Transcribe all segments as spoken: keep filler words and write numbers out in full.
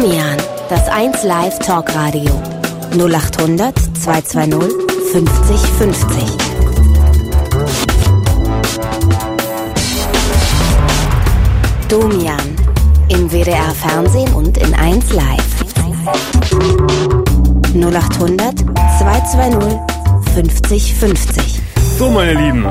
Domian, das eins Live Talkradio. null acht hundert zweihundertzweißig fünfzig fünfzig. Domian, im W D R Fernsehen und in eins Live. null acht hundert zweihundertzweißig fünfzig fünfzig. So, meine Lieben,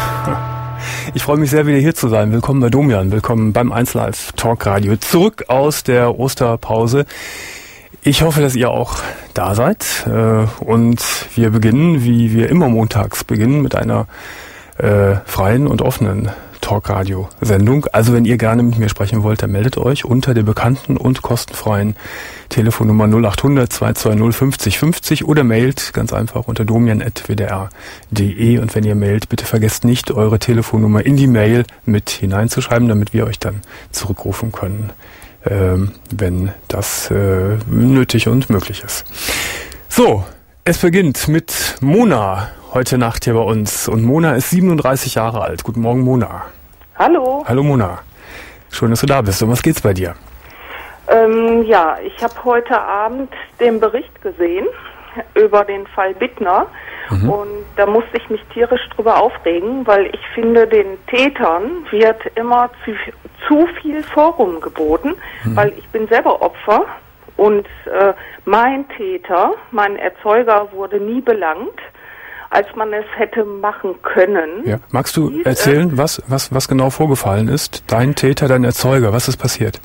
ich freue mich sehr, wieder hier zu sein. Willkommen bei Domian, willkommen beim eins Live Talkradio. Zurück aus der Osterpause. Ich hoffe, dass ihr auch da seid. Und wir beginnen, wie wir immer montags beginnen, mit einer äh, freien und offenen Talkradio-Sendung. Also wenn ihr gerne mit mir sprechen wollt, dann meldet euch unter der bekannten und kostenfreien Telefonnummer null acht hundert zweihundertzweißig fünfzig fünfzig oder mailt ganz einfach unter domian at w d r punkt d e. Und wenn ihr mailt, bitte vergesst nicht, eure Telefonnummer in die Mail mit hineinzuschreiben, damit wir euch dann zurückrufen können, ähm, wenn das äh, nötig und möglich ist. So, es beginnt mit Mona heute Nacht hier bei uns. Und Mona ist siebenunddreißig Jahre alt. Guten Morgen, Mona. Hallo. Hallo, Mona. Schön, dass du da bist. Um was geht's bei dir? Ähm, ja, ich habe heute Abend den Bericht gesehen über den Fall Bittner. Mhm. Und da musste ich mich tierisch drüber aufregen, weil ich finde, den Tätern wird immer zu, zu viel Forum geboten, mhm. weil ich bin selber Opfer und äh, mein Täter, mein Erzeuger wurde nie belangt, als man es hätte machen können. Ja. Magst du erzählen, was, was, was genau vorgefallen ist? Dein Täter, dein Erzeuger, was ist passiert?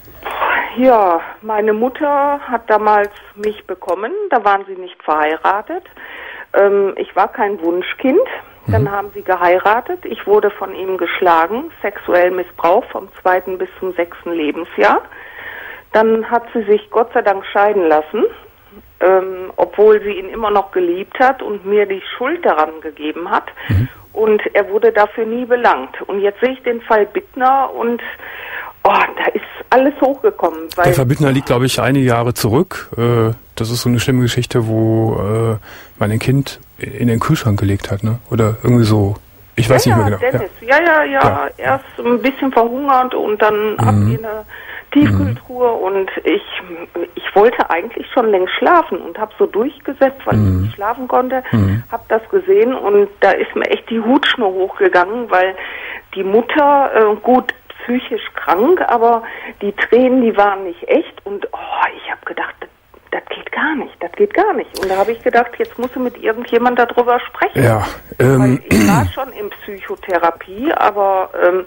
Ja, meine Mutter hat damals mich bekommen, da waren sie nicht verheiratet. Ähm, ich war kein Wunschkind, dann mhm. haben sie geheiratet. Ich wurde von ihm geschlagen, sexuell Missbrauch vom zweiten bis zum sechsten Lebensjahr. Dann hat sie sich Gott sei Dank scheiden lassen. Ähm, obwohl sie ihn immer noch geliebt hat und mir die Schuld daran gegeben hat. Mhm. Und er wurde dafür nie belangt. Und jetzt sehe ich den Fall Bittner und oh, da ist alles hochgekommen. Weil der Fall Bittner liegt, glaube ich, einige Jahre zurück. Äh, das ist so eine schlimme Geschichte, wo äh, man ein Kind in den Kühlschrank gelegt hat, ne? Oder irgendwie so. Ich weiß ja, nicht mehr genau. Dennis. Ja, ja, ja, ja. Erst ein bisschen verhungert und dann mhm. ab in eine Tiefkühltruhe mhm. und ich ich wollte eigentlich schon längst schlafen und habe so durchgesetzt, weil mhm. ich nicht schlafen konnte, mhm. habe das gesehen und da ist mir echt die Hutschnur hochgegangen, weil die Mutter, äh, gut, psychisch krank, aber die Tränen, die waren nicht echt und oh, ich habe gedacht, das, das geht gar nicht, das geht gar nicht. Und da habe ich gedacht, jetzt musst du mit irgendjemand darüber sprechen. Ja, ähm, weil ich war schon in Psychotherapie, aber ähm,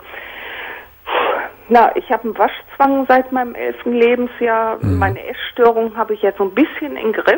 na, ich habe einen Waschzwang seit meinem elften Lebensjahr. Mhm. Meine Essstörung habe ich jetzt so ein bisschen im Griff.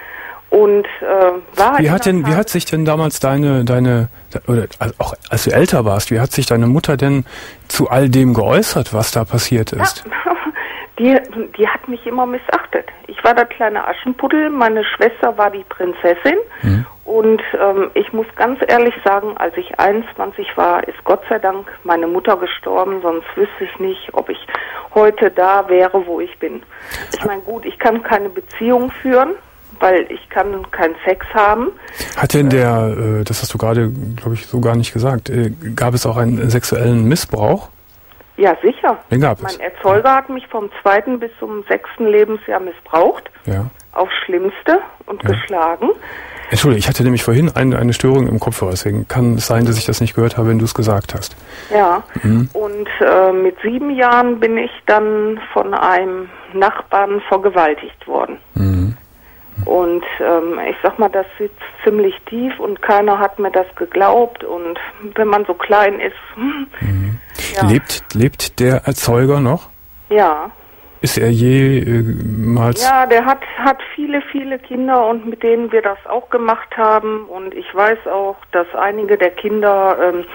Und äh, war wie hat denn, wie hat sich denn damals deine, deine, oder auch als du älter warst, wie hat sich deine Mutter denn zu all dem geäußert, was da passiert ist? Ja, die, die hat mich immer missachtet. Ich war der kleine Aschenputtel, meine Schwester war die Prinzessin. Mhm. Und ähm, ich muss ganz ehrlich sagen, als ich einundzwanzig war, ist Gott sei Dank meine Mutter gestorben, sonst wüsste ich nicht, ob ich heute da wäre, wo ich bin. Ich meine, gut, ich kann keine Beziehung führen, weil ich kann keinen Sex haben. Hat denn der, äh, das hast du gerade, glaube ich, so gar nicht gesagt, äh, gab es auch einen sexuellen Missbrauch? Ja, sicher. Den gab es. Mein Erzeuger hat mich vom zweiten bis zum sechsten Lebensjahr missbraucht. Ja. Aufs Schlimmste und ja. geschlagen. Entschuldige, ich hatte nämlich vorhin eine, eine Störung im Kopfhörer, deswegen kann es sein, dass ich das nicht gehört habe, wenn du es gesagt hast. Ja, mhm. und äh, mit sieben Jahren bin ich dann von einem Nachbarn vergewaltigt worden. Mhm. Und ähm, ich sag mal, das sitzt ziemlich tief und keiner hat mir das geglaubt. Und wenn man so klein ist... Hm, mhm. ja. Lebt, lebt der Erzeuger noch? Ja. Ist er jemals... Äh, ja, der hat, hat viele, viele Kinder und mit denen wir das auch gemacht haben. Und ich weiß auch, dass einige der Kinder ähm,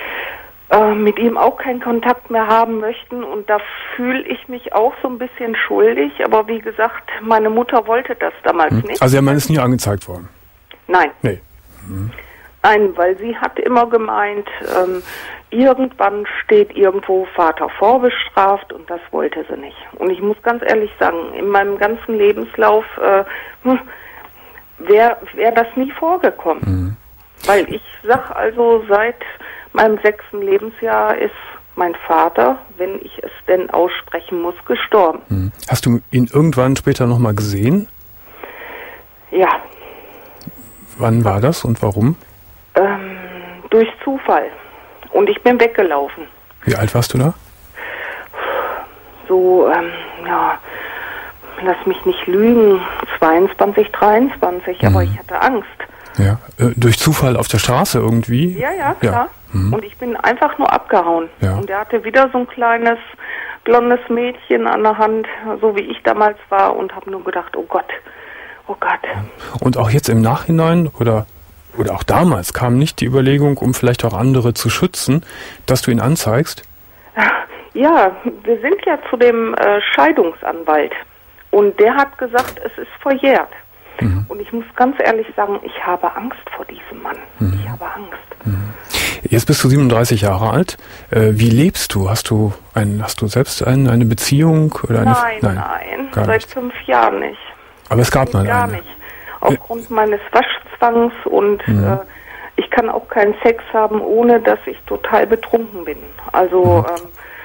äh, mit ihm auch keinen Kontakt mehr haben möchten. Und da fühle ich mich auch so ein bisschen schuldig. Aber wie gesagt, meine Mutter wollte das damals hm. nicht. Also Ihr Mann ist nie angezeigt worden? Nein. Nee. Hm. Nein, weil sie hat immer gemeint, ähm, irgendwann steht irgendwo Vater vorbestraft und das wollte sie nicht. Und ich muss ganz ehrlich sagen, in meinem ganzen Lebenslauf äh, hm, wäre wär das nie vorgekommen. Mhm. Weil ich sag also, seit meinem sechsten Lebensjahr ist mein Vater, wenn ich es denn aussprechen muss, gestorben. Hm. Hast du ihn irgendwann später nochmal gesehen? Ja. Wann war das und warum? Ähm, durch Zufall. Und ich bin weggelaufen. Wie alt warst du da? So, ähm, ja, lass mich nicht lügen, zweiundzwanzig, dreiundzwanzig, mhm. aber ich hatte Angst. Ja, äh, durch Zufall auf der Straße irgendwie? Ja, ja, klar. Ja. Mhm. Und ich bin einfach nur abgehauen. Ja. Und er hatte wieder so ein kleines, blondes Mädchen an der Hand, so wie ich damals war, und habe nur gedacht, oh Gott, oh Gott. Und auch jetzt im Nachhinein oder, oder auch damals kam nicht die Überlegung, um vielleicht auch andere zu schützen, dass du ihn anzeigst? Ja, wir sind ja zu dem äh, Scheidungsanwalt. Und der hat gesagt, es ist verjährt. Mhm. Und ich muss ganz ehrlich sagen, ich habe Angst vor diesem Mann. Mhm. Ich habe Angst. Mhm. Jetzt bist du siebenunddreißig Jahre alt. Äh, wie lebst du? Hast du ein, hast du selbst ein, eine Beziehung oder eine? Nein, nein, nein seit nicht. fünf Jahren nicht. Aber es gab mal gar eine. Gar nicht. Aufgrund äh, meines Waschzwangs und mhm. äh, ich kann auch keinen Sex haben, ohne dass ich total betrunken bin. Also. Mhm. Ähm,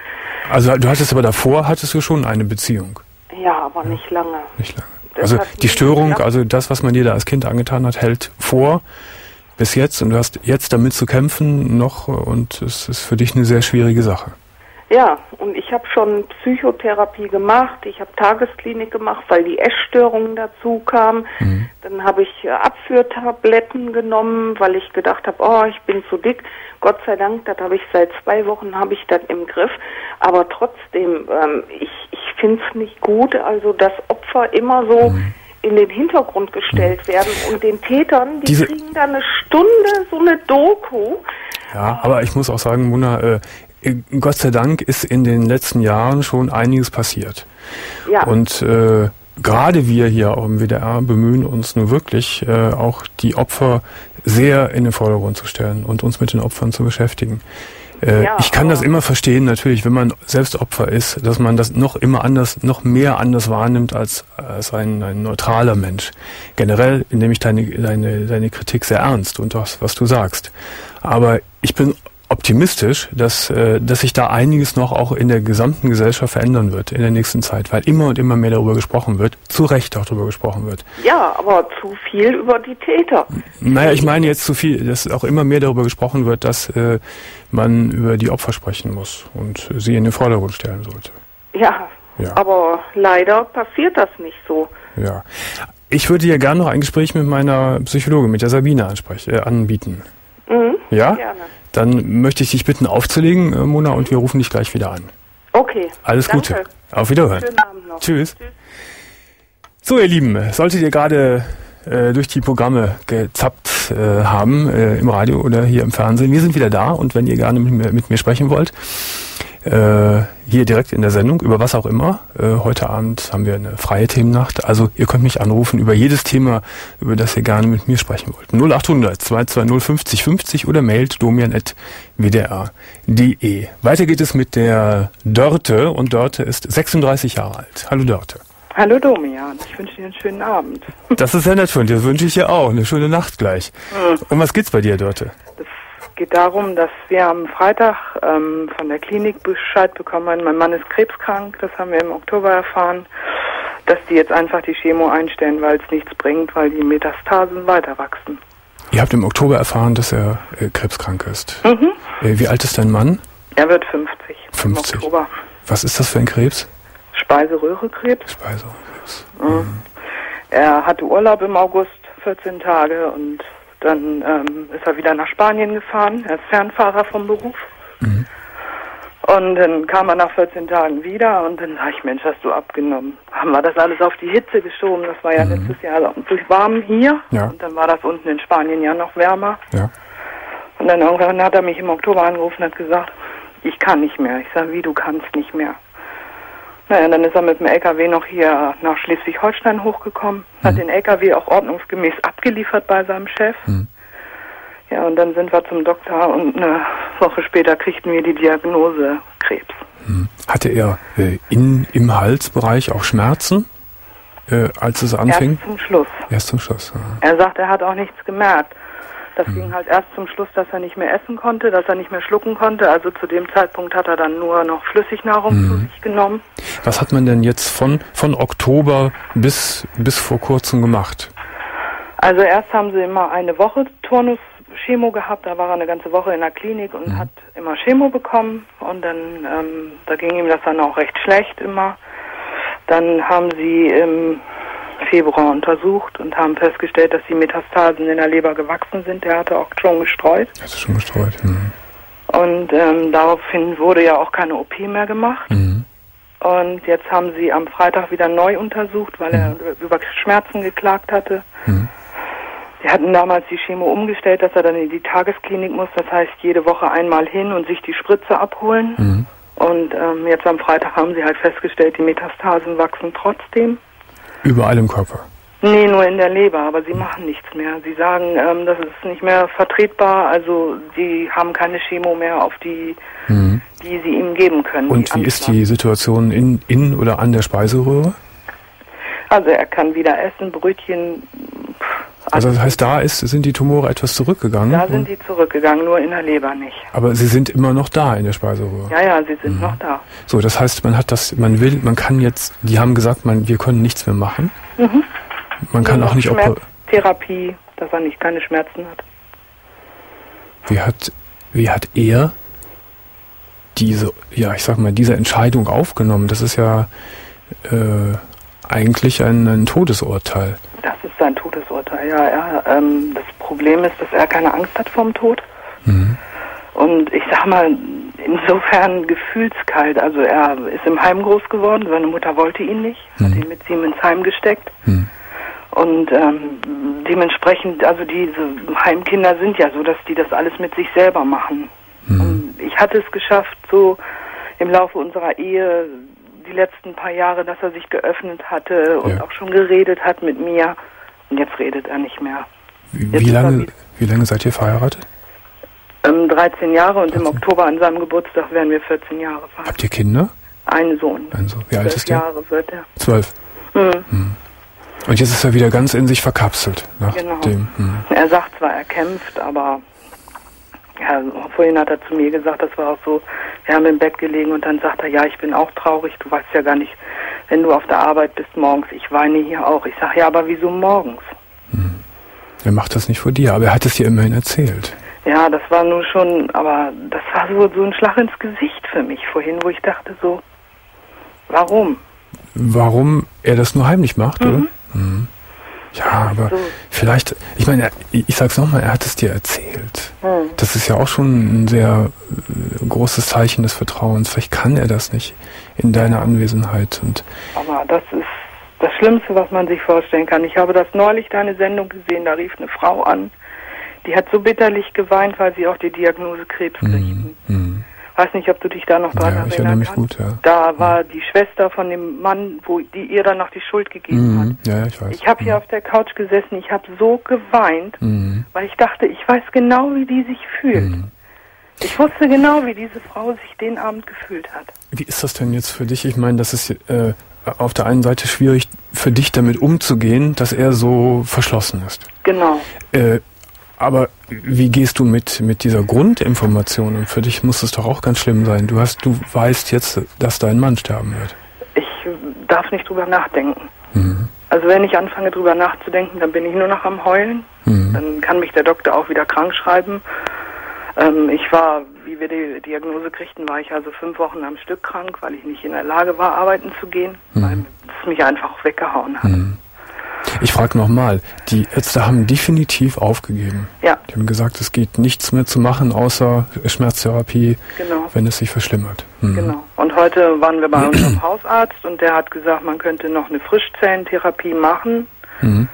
also du hattest aber davor hattest du schon eine Beziehung. Ja, aber nicht lange. Nicht lange. Das also die Störung, also das, was man dir da als Kind angetan hat, hält vor bis jetzt und du hast jetzt damit zu kämpfen noch und es ist für dich eine sehr schwierige Sache. Ja, und ich habe schon Psychotherapie gemacht, ich habe Tagesklinik gemacht, weil die Essstörungen dazu kamen. Mhm. Dann habe ich Abführtabletten genommen, weil ich gedacht habe, oh, ich bin zu dick. Gott sei Dank, das habe ich seit zwei Wochen habe ich das im Griff. Aber trotzdem, ähm, ich, ich finde es nicht gut, also dass Opfer immer so mhm. in den Hintergrund gestellt mhm. werden und den Tätern, die Diese kriegen dann eine Stunde so eine Doku. Ja, aber ich muss auch sagen, Mona, äh, Gott sei Dank ist in den letzten Jahren schon einiges passiert. Ja. Und äh, gerade wir hier auch im W D R bemühen uns nun wirklich, äh, auch die Opfer sehr in den Vordergrund zu stellen und uns mit den Opfern zu beschäftigen. Äh, ja, ich kann das immer verstehen, natürlich, wenn man selbst Opfer ist, dass man das noch immer anders, noch mehr anders wahrnimmt als, als ein, ein neutraler Mensch. Generell nehme ich deine, deine, deine Kritik sehr ernst und das, was du sagst. Aber ich bin optimistisch, dass, äh, dass sich da einiges noch auch in der gesamten Gesellschaft verändern wird in der nächsten Zeit, weil immer und immer mehr darüber gesprochen wird, zu Recht auch darüber gesprochen wird. Ja, aber zu viel über die Täter. Naja, ich meine jetzt zu viel, dass auch immer mehr darüber gesprochen wird, dass äh, man über die Opfer sprechen muss und sie in den Vordergrund stellen sollte. Ja, ja, aber leider passiert das nicht so. Ja, ich würde ja gerne noch ein Gespräch mit meiner Psychologin, mit der Sabine ansprechen, äh, anbieten. Mhm, ja? Gerne. Dann möchte ich dich bitten aufzulegen, äh, Mona, und wir rufen dich gleich wieder an. Okay. Alles Danke. Gute. Auf Wiederhören. Schönen Abend noch. Tschüss. Tschüss. So, ihr Lieben, solltet ihr gerade äh, durch die Programme gezappt äh, haben, äh, im Radio oder hier im Fernsehen, wir sind wieder da und wenn ihr gerne mit mir, mit mir sprechen wollt, äh, hier direkt in der Sendung, über was auch immer. Äh, heute Abend haben wir eine freie Themennacht. Also ihr könnt mich anrufen über jedes Thema, über das ihr gerne mit mir sprechen wollt. null acht hundert zwei zwei null fünfzig fünfzig oder mailt domian at w d r punkt d e. Weiter geht es mit der Dörte und Dörte ist sechsunddreißig Jahre alt. Hallo Dörte. Hallo Domian, ich wünsche dir einen schönen Abend. Das ist sehr nett von dir, das wünsche ich dir auch. Eine schöne Nacht gleich. Mhm. Um was geht's bei dir, Dörte? Es geht darum, dass wir am Freitag ähm, von der Klinik Bescheid bekommen haben, mein Mann ist krebskrank, das haben wir im Oktober erfahren, dass die jetzt einfach die Chemo einstellen, weil es nichts bringt, weil die Metastasen weiter wachsen. Ihr habt im Oktober erfahren, dass er äh, krebskrank ist. Mhm. Äh, wie alt ist dein Mann? Er wird fünfzig. fünfzig. Im Oktober. Was ist das für ein Krebs? Speiseröhrekrebs. Speiseröhrekrebs. Mhm. Mhm. Er hatte Urlaub im August, vierzehn Tage, und dann ähm, ist er wieder nach Spanien gefahren. Er ist Fernfahrer vom Beruf. Mhm. Und dann kam er nach vierzehn Tagen wieder und dann sag ich, Mensch, hast du abgenommen. Haben wir das alles auf die Hitze geschoben. Das war ja mhm. letztes Jahr durch warm hier. Ja. Und dann war das unten in Spanien ja noch wärmer. Ja. Und dann irgendwann hat er mich im Oktober angerufen und hat gesagt, ich kann nicht mehr. Ich sage, wie, du kannst nicht mehr? Naja, dann ist er mit dem L K W noch hier nach Schleswig-Holstein hochgekommen, mhm. hat den L K W auch ordnungsgemäß abgeliefert bei seinem Chef. Mhm. Ja, und dann sind wir zum Doktor und eine Woche später kriegten wir die Diagnose Krebs. Mhm. Hatte er äh, in, im Halsbereich auch Schmerzen, äh, als es anfing? Erst zum Schluss. Erst zum Schluss, ja. Er sagt, er hat auch nichts gemerkt. Das mhm. ging halt erst zum Schluss, dass er nicht mehr essen konnte, dass er nicht mehr schlucken konnte. Also zu dem Zeitpunkt hat er dann nur noch Flüssignahrung mhm. zu sich genommen. Was hat man denn jetzt von, von Oktober bis, bis vor kurzem gemacht? Also erst haben sie immer eine Woche Turnus Chemo gehabt, da war er eine ganze Woche in der Klinik und mhm. hat immer Chemo bekommen und dann, ähm, da ging ihm das dann auch recht schlecht immer. Dann haben sie im Februar untersucht und haben festgestellt, dass die Metastasen in der Leber gewachsen sind. Der hatte auch schon gestreut. Hat er schon gestreut, mhm. Und ähm, daraufhin wurde ja auch keine O P mehr gemacht. Mhm. Und jetzt haben sie am Freitag wieder neu untersucht, weil mhm. er über Schmerzen geklagt hatte. Mhm. Sie hatten damals die Chemo umgestellt, dass er dann in die Tagesklinik muss. Das heißt, jede Woche einmal hin und sich die Spritze abholen. Mhm. Und ähm, jetzt am Freitag haben sie halt festgestellt, die Metastasen wachsen trotzdem. Überall im Körper? Nee, nur in der Leber, aber sie machen nichts mehr. Sie sagen, ähm, das ist nicht mehr vertretbar. Also sie haben keine Chemo mehr, auf die, mhm. die sie ihm geben können. Und wie ist die Situation in, in oder an der Speiseröhre? Also er kann wieder essen, Brötchen. Also das heißt, da ist, sind die Tumore etwas zurückgegangen? Da sind die zurückgegangen, nur in der Leber nicht. Aber sie sind immer noch da in der Speiseröhre? Ja, ja, sie sind mhm. noch da. So, das heißt, man hat das, man will, man kann jetzt, die haben gesagt, man, wir können nichts mehr machen. Mhm. Man kann auch nicht... Schmerztherapie, dass er nicht keine Schmerzen hat. Wie hat, wie hat er diese, ja, ich sag mal, diese Entscheidung aufgenommen? Das ist ja äh, eigentlich ein, ein Todesurteil. Das ist sein Todesurteil, ja. Er, ähm, das Problem ist, dass er keine Angst hat vorm Tod. Mhm. Und ich sag mal, insofern gefühlskalt. Also er ist im Heim groß geworden, seine Mutter wollte ihn nicht, mhm. hat ihn mit ihm ins Heim gesteckt. Mhm. Und ähm, dementsprechend, also diese Heimkinder sind ja so, dass die das alles mit sich selber machen. Mhm. Und ich hatte es geschafft, so im Laufe unserer Ehe, die letzten paar Jahre, dass er sich geöffnet hatte und ja. auch schon geredet hat mit mir. Und jetzt redet er nicht mehr. Wie, wie lange, wie lange seid ihr verheiratet? Ähm, dreizehn Jahre und im Oktober an seinem Geburtstag werden wir vierzehn Jahre verheiratet. Habt ihr Kinder? Einen Sohn. Ein Sohn. Wie alt ist der? Jahre wird er. Zwölf. Mhm. Mhm. Und jetzt ist er wieder ganz in sich verkapselt. Nach genau. dem, mhm. Er sagt zwar, er kämpft, aber ja, vorhin hat er zu mir gesagt, das war auch so, wir haben im Bett gelegen und dann sagt er, ja, ich bin auch traurig, du weißt ja gar nicht, wenn du auf der Arbeit bist morgens, ich weine hier auch. Ich sage, ja, aber wieso morgens? Mhm. Er macht das nicht vor dir, aber er hat es dir immerhin erzählt. Ja, das war nur schon, aber das war so, so ein Schlag ins Gesicht für mich vorhin, wo ich dachte so, warum? Warum er das nur heimlich macht, mhm. oder? Mhm. Ja, aber so. Vielleicht, ich meine, ich sag's nochmal, er hat es dir erzählt. Mhm. Das ist ja auch schon ein sehr äh, großes Zeichen des Vertrauens. Vielleicht kann er das nicht in deiner Anwesenheit. Und aber das ist das Schlimmste, was man sich vorstellen kann. Ich habe das neulich, deine Sendung gesehen, da rief eine Frau an, die hat so bitterlich geweint, weil sie auch die Diagnose Krebs kriegten. Mhm. Weiß nicht, ob du dich da noch dran ja, erinnern ich erinnere mich kannst. Gut, ja. Da war ja. die Schwester von dem Mann, wo die ihr dann noch die Schuld gegeben mhm. hat. Ja, ich weiß. Ich habe mhm. hier auf der Couch gesessen, ich habe so geweint, mhm. weil ich dachte, ich weiß genau, wie die sich fühlt. Mhm. Ich wusste genau, wie diese Frau sich den Abend gefühlt hat. Wie ist das denn jetzt für dich? Ich meine, das ist äh, auf der einen Seite schwierig für dich damit umzugehen, dass er so verschlossen ist. Genau. Äh, Aber wie gehst du mit mit dieser Grundinformation? Und für dich muss es doch auch ganz schlimm sein. Du hast, du weißt jetzt, dass dein Mann sterben wird. Ich darf nicht drüber nachdenken. Mhm. Also wenn ich anfange drüber nachzudenken, dann bin ich nur noch am Heulen. Mhm. Dann kann mich der Doktor auch wieder krank schreiben. Ähm, ich war, wie wir die Diagnose kriegten, war ich also fünf Wochen am Stück krank, weil ich nicht in der Lage war, arbeiten zu gehen, mhm. weil es mich einfach weggehauen hat. Mhm. Ich frage nochmal, die Ärzte haben definitiv aufgegeben. Ja. Die haben gesagt, es geht nichts mehr zu machen, außer Schmerztherapie, genau. wenn es sich verschlimmert. Mhm. Genau. Und heute waren wir bei unserem Hausarzt und der hat gesagt, man könnte noch eine Frischzellentherapie machen, mhm.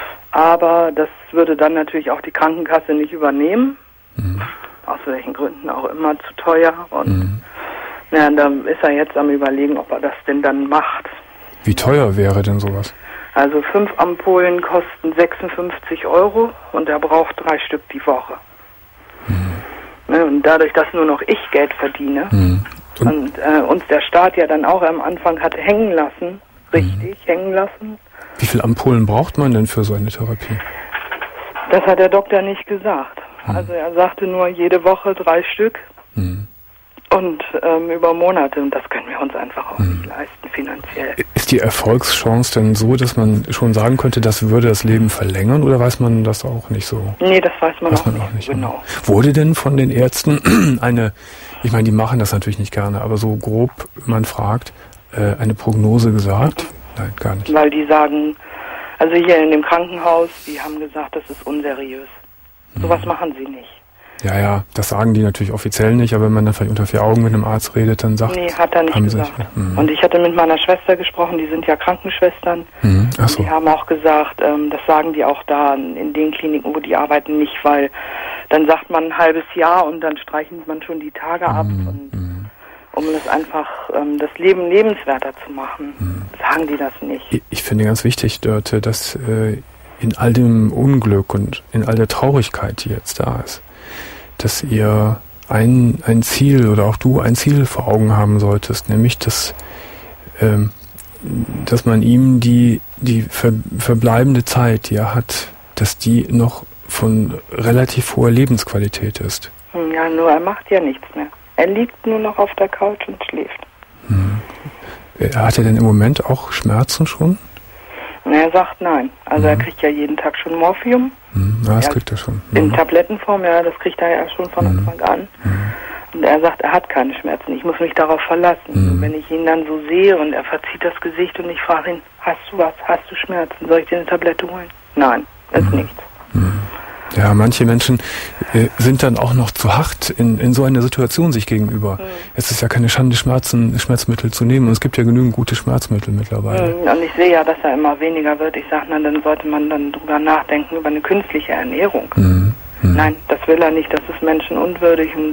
aber das würde dann natürlich auch die Krankenkasse nicht übernehmen. Mhm. Aus welchen Gründen auch immer, zu teuer. Und mhm. ja, da ist er jetzt am Überlegen, ob er das denn dann macht. Wie teuer wäre denn sowas? Also fünf Ampullen kosten sechsundfünfzig Euro und er braucht drei Stück die Woche. Mhm. Und dadurch, dass nur noch ich Geld verdiene mhm. und, und äh, uns der Staat ja dann auch am Anfang hatte hängen lassen, richtig mhm. hängen lassen. Wie viele Ampullen braucht man denn für so eine Therapie? Das hat der Doktor nicht gesagt. Hm. Also er sagte nur jede Woche drei Stück hm. und ähm, über Monate. Und das können wir uns einfach auch hm. nicht leisten, finanziell. Ist die Erfolgschance denn so, dass man schon sagen könnte, das würde das Leben verlängern, oder weiß man das auch nicht so? Nee, das weiß man, weiß auch, man nicht auch nicht genau. Wurde denn von den Ärzten eine, ich meine, die machen das natürlich nicht gerne, aber so grob, man fragt, äh, eine Prognose gesagt? Nein, gar nicht. Weil die sagen, also hier in dem Krankenhaus, die haben gesagt, das ist unseriös. Hm. Sowas machen sie nicht. Ja, ja, das sagen die natürlich offiziell nicht, aber wenn man dann vielleicht unter vier Augen mit einem Arzt redet, dann sagt... Nee, hat er nicht gesagt. Sich, hm. Und ich hatte mit meiner Schwester gesprochen, die sind ja Krankenschwestern. Hm. Ach so. Und die haben auch gesagt, ähm, das sagen die auch da in den Kliniken, wo die arbeiten, nicht, weil dann sagt man ein halbes Jahr und dann streichen man schon die Tage ab. Hm. Und Hm. um das einfach, ähm, das Leben lebenswerter zu machen, hm. sagen die das nicht. Ich, ich finde ganz wichtig, Dörte, dass äh, in all dem Unglück und in all der Traurigkeit, die jetzt da ist, dass ihr ein, ein Ziel oder auch du ein Ziel vor Augen haben solltest, nämlich dass, ähm, dass man ihm die, die ver, verbleibende Zeit, die er hat, dass die noch von relativ hoher Lebensqualität ist. Ja, nur er macht ja nichts mehr. Er liegt nur noch auf der Couch und schläft. Hm. Hat er denn im Moment auch Schmerzen schon? Und er sagt nein. Also hm. er kriegt ja jeden Tag schon Morphium. Hm. Ja, das er kriegt er schon. In hm. Tablettenform, ja, das kriegt er ja schon von hm. Anfang an. Hm. Und er sagt, er hat keine Schmerzen. Ich muss mich darauf verlassen. Hm. Und wenn ich ihn dann so sehe und er verzieht das Gesicht und ich frage ihn, hast du was? Hast du Schmerzen? Soll ich dir eine Tablette holen? Nein, ist hm. nichts. Hm. Ja, manche Menschen äh, sind dann auch noch zu hart in, in so einer Situation sich gegenüber. Mhm. Es ist ja keine Schande, Schmerzen, Schmerzmittel zu nehmen. Und es gibt ja genügend gute Schmerzmittel mittlerweile. Mhm. Und ich sehe ja, dass er immer weniger wird. Ich sage, na, dann sollte man dann drüber nachdenken, über eine künstliche Ernährung. Mhm. Mhm. Nein, das will er nicht. Das ist menschenunwürdig. Und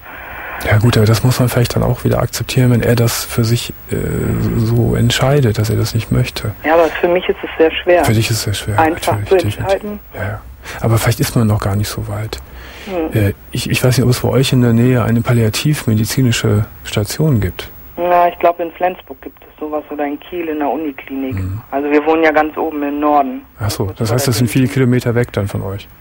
ja gut, aber das muss man vielleicht dann auch wieder akzeptieren, wenn er das für sich äh, so entscheidet, dass er das nicht möchte. Ja, aber für mich ist es sehr schwer. Für dich ist es sehr schwer. Einfach zu entscheiden. Ja, ja. Aber vielleicht ist man noch gar nicht so weit. Hm. Äh, ich, ich weiß nicht, ob es bei euch in der Nähe eine palliativmedizinische Station gibt. Ja, ich glaube in Flensburg gibt es sowas oder in Kiel in der Uniklinik. Hm. Also wir wohnen ja ganz oben im Norden. Ach so, das heißt, das sind viele Kilometer weg dann von euch.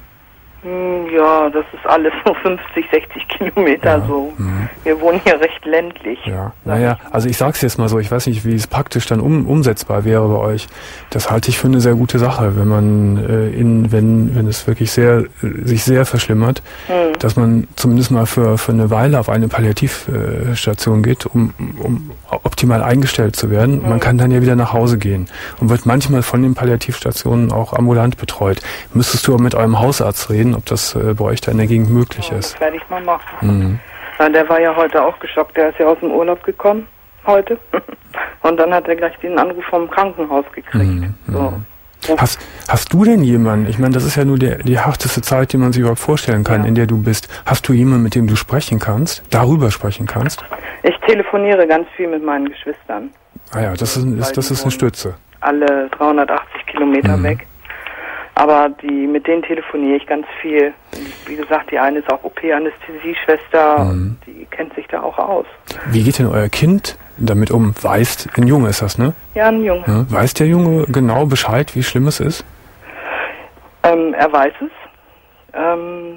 Ja, das ist alles so fünfzig, sechzig Kilometer ja. so. Mhm. Wir wohnen hier recht ländlich. Ja, naja, also ich sag's jetzt mal so, ich weiß nicht, wie es praktisch dann um, umsetzbar wäre bei euch. Das halte ich für eine sehr gute Sache, wenn man äh, in, wenn, wenn es wirklich sehr, sich sehr verschlimmert, mhm. dass man zumindest mal für, für eine Weile auf eine Palliativstation geht, um, um optimal eingestellt zu werden. Mhm. Man kann dann ja wieder nach Hause gehen und wird manchmal von den Palliativstationen auch ambulant betreut. Müsstest du auch mit eurem Hausarzt reden, ob das äh, bei euch da in der Gegend möglich ja, ist. Das werde ich mal machen. Mhm. Ja, der war ja heute auch geschockt. Der ist ja aus dem Urlaub gekommen, heute. Und dann hat er gleich den Anruf vom Krankenhaus gekriegt. Mhm. So. Hast, hast du denn jemanden, ich meine, das ist ja nur der, die harteste Zeit, die man sich überhaupt vorstellen kann, ja. in der du bist. Hast du jemanden, mit dem du sprechen kannst, darüber sprechen kannst? Ich telefoniere ganz viel mit meinen Geschwistern. Ah ja, das ist, ist, das ist eine Stütze. Alle dreihundertachtzig Kilometer mhm. weg. Aber die, mit denen telefoniere ich ganz viel. Wie gesagt, die eine ist auch O P-Anästhesieschwester, mhm. die kennt sich da auch aus. Wie geht denn euer Kind damit um? Weiß, ein Junge ist das, ne? Ja, ein Junge. Ja, weiß der Junge genau Bescheid, wie schlimm es ist? Ähm, er weiß es. Ähm,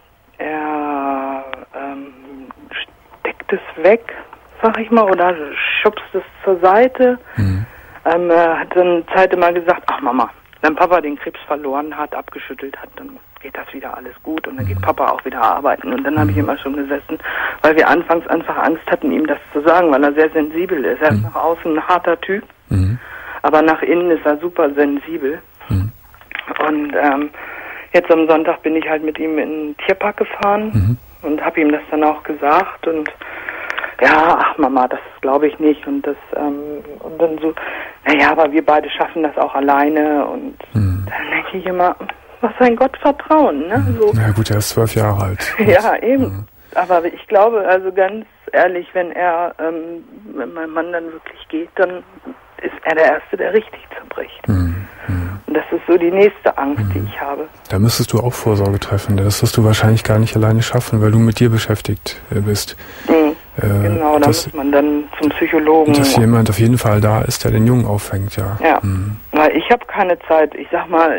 er ähm, steckt es weg, sag ich mal, oder schubst es zur Seite. Mhm. Ähm, er hat dann eine Zeit immer gesagt, ach Mama, wenn Papa den Krebs verloren hat, abgeschüttelt hat, dann geht das wieder alles gut und dann geht Papa auch wieder arbeiten. Und dann habe ich immer schon gesessen, weil wir anfangs einfach Angst hatten, ihm das zu sagen, weil er sehr sensibel ist. Er ist nach außen ein harter Typ, mhm. aber nach innen ist er super sensibel. Mhm. Und ähm, jetzt am Sonntag bin ich halt mit ihm in den Tierpark gefahren mhm. und habe ihm das dann auch gesagt und ja, ach Mama, das glaube ich nicht. Und das ähm, und dann so, naja, aber wir beide schaffen das auch alleine. Und mhm. dann denke ich immer, was ein Gottvertrauen, ne? So. Ja gut, er ist zwölf Jahre alt. Ja, eben. Mhm. Aber ich glaube, also ganz ehrlich, wenn er, ähm, wenn mein Mann dann wirklich geht, dann ist er der Erste, der richtig zerbricht. Mhm. Und das ist so die nächste Angst, mhm. die ich habe. Da müsstest du auch Vorsorge treffen. Das wirst du wahrscheinlich gar nicht alleine schaffen, weil du mit dir beschäftigt bist. Mhm. Äh, genau, da muss man dann zum Psychologen. Dass jemand auf jeden Fall da ist, der den Jungen auffängt, ja. Ja, mhm. weil ich habe keine Zeit. Ich sag mal, ich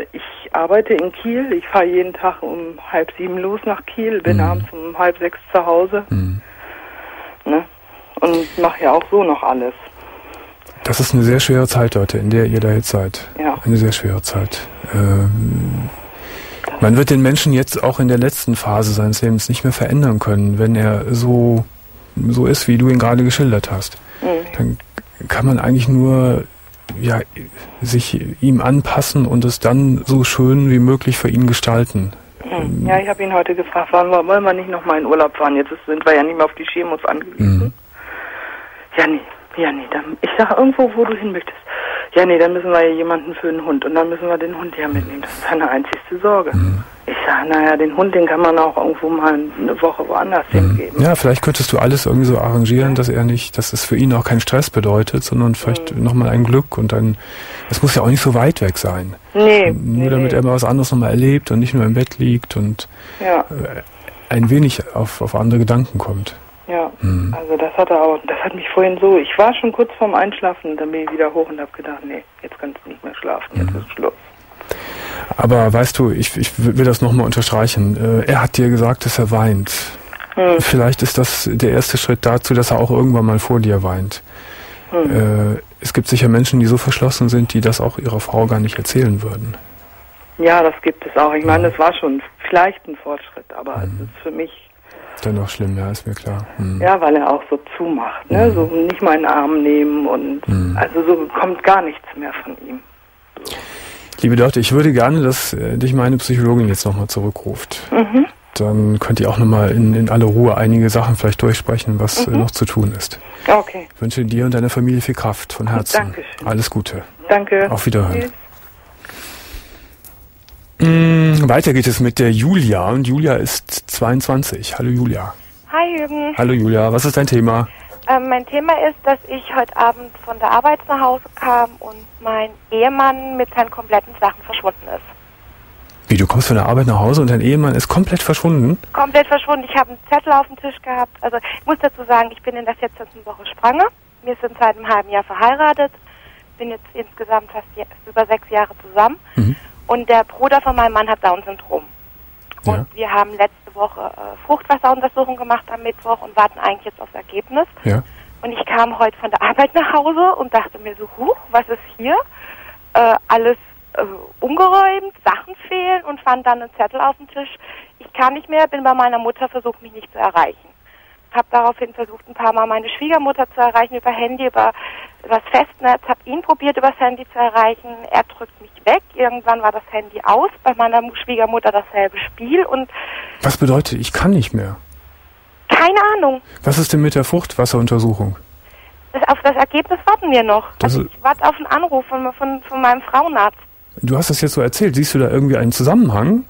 ich arbeite in Kiel. Ich fahre jeden Tag um halb sieben los nach Kiel, bin Mhm. abends um halb sechs zu Hause. Mhm. Ne? Und mache ja auch so noch alles. Das ist eine sehr schwere Zeit, Leute, in der ihr da jetzt seid. Ja. Eine sehr schwere Zeit. Ähm, man wird den Menschen jetzt auch in der letzten Phase seines Lebens nicht mehr verändern können, wenn er so, so ist, wie du ihn gerade geschildert hast. Mhm. Dann kann man eigentlich nur ja, sich ihm anpassen und es dann so schön wie möglich für ihn gestalten. Mhm. Ja, ich habe ihn heute gefragt, wollen wir, wollen wir nicht nochmal in Urlaub fahren? Jetzt sind wir ja nicht mehr auf die Chemos angewiesen. Mhm. Ja, nee. Ja, nee, dann, ich sage irgendwo, wo du hin möchtest. Ja, nee, dann müssen wir ja jemanden für den Hund und dann müssen wir den Hund ja mitnehmen. Das ist seine einzigste Sorge. Mhm. Ich sage, naja, den Hund, den kann man auch irgendwo mal eine Woche woanders Mhm. hingeben. Ja, vielleicht könntest du alles irgendwie so arrangieren, dass er nicht, dass es für ihn auch keinen Stress bedeutet, sondern vielleicht mhm. nochmal ein Glück und dann, es muss ja auch nicht so weit weg sein. Nee. Nur nee, damit nee. er mal was anderes nochmal erlebt und nicht nur im Bett liegt und Ja, äh, ein wenig auf, auf andere Gedanken kommt. ja. Mhm. Also das hat er auch, das hat mich vorhin so, ich war schon kurz vorm Einschlafen und dann bin ich wieder hoch und habe gedacht, nee, jetzt kannst du nicht mehr schlafen, jetzt Mhm. ist Schluss. Aber weißt du, ich, ich will das nochmal unterstreichen. Äh, er hat dir gesagt, dass er weint. Hm. Vielleicht ist das der erste Schritt dazu, dass er auch irgendwann mal vor dir weint. Hm. Äh, es gibt sicher Menschen, die so verschlossen sind, die das auch ihrer Frau gar nicht erzählen würden. Ja, das gibt es auch. Ich meine, das war schon vielleicht ein Fortschritt, aber Mhm. es ist für mich, Dennoch schlimm, ja, ist mir klar. Mhm. ja, weil er auch so zumacht, ne, Mhm. so nicht mal in den Arm nehmen und Mhm. also so kommt gar nichts mehr von ihm. Liebe Dörte, ich würde gerne, dass äh, dich meine Psychologin jetzt nochmal zurückruft. Mhm. Dann könnt ihr auch nochmal in, in aller Ruhe einige Sachen vielleicht durchsprechen, was Mhm. äh, noch zu tun ist. Okay, Ich wünsche dir und deiner Familie viel Kraft von Herzen. Dankeschön. Alles Gute. danke. Auf Wiederhören. Tschüss. Mm, weiter geht es mit der Julia und Julia ist zweiundzwanzig. Hallo Julia. Hi Jürgen. Hallo Julia, was ist dein Thema? Ähm, mein Thema ist, dass ich heute Abend von der Arbeit nach Hause kam und mein Ehemann mit seinen kompletten Sachen verschwunden ist. Wie, du kommst von der Arbeit nach Hause und dein Ehemann ist komplett verschwunden? Komplett verschwunden. Ich habe einen Zettel auf dem Tisch gehabt. Also ich muss dazu sagen, ich bin in der vierzehnten Woche schwanger. Wir sind seit einem halben Jahr verheiratet. Bin jetzt insgesamt fast je- über sechs Jahre zusammen. Mhm. Und der Bruder von meinem Mann hat Down-Syndrom. Und Ja. wir haben letzte Woche äh, Fruchtwasseruntersuchung gemacht am Mittwoch und warten eigentlich jetzt aufs Ergebnis. Ja. Und ich kam heute von der Arbeit nach Hause und dachte mir so, huch, was ist hier? Äh, alles äh, umgeräumt, Sachen fehlen und fand dann einen Zettel auf dem Tisch. Ich kann nicht mehr, bin bei meiner Mutter, versucht mich nicht zu erreichen. Habe daraufhin versucht, ein paar Mal meine Schwiegermutter zu erreichen über Handy, über, über das Festnetz, habe ihn probiert, über das Handy zu erreichen. Er drückt mich weg. Irgendwann war das Handy aus. Bei meiner Schwiegermutter dasselbe Spiel und Was bedeutet, ich kann nicht mehr? keine Ahnung. Was ist denn mit der Fruchtwasseruntersuchung? Das, auf das Ergebnis warten wir noch. Das Also ist- ich warte auf einen Anruf von, von, von meinem Frauenarzt. Du hast das jetzt so erzählt. Siehst du da irgendwie einen Zusammenhang?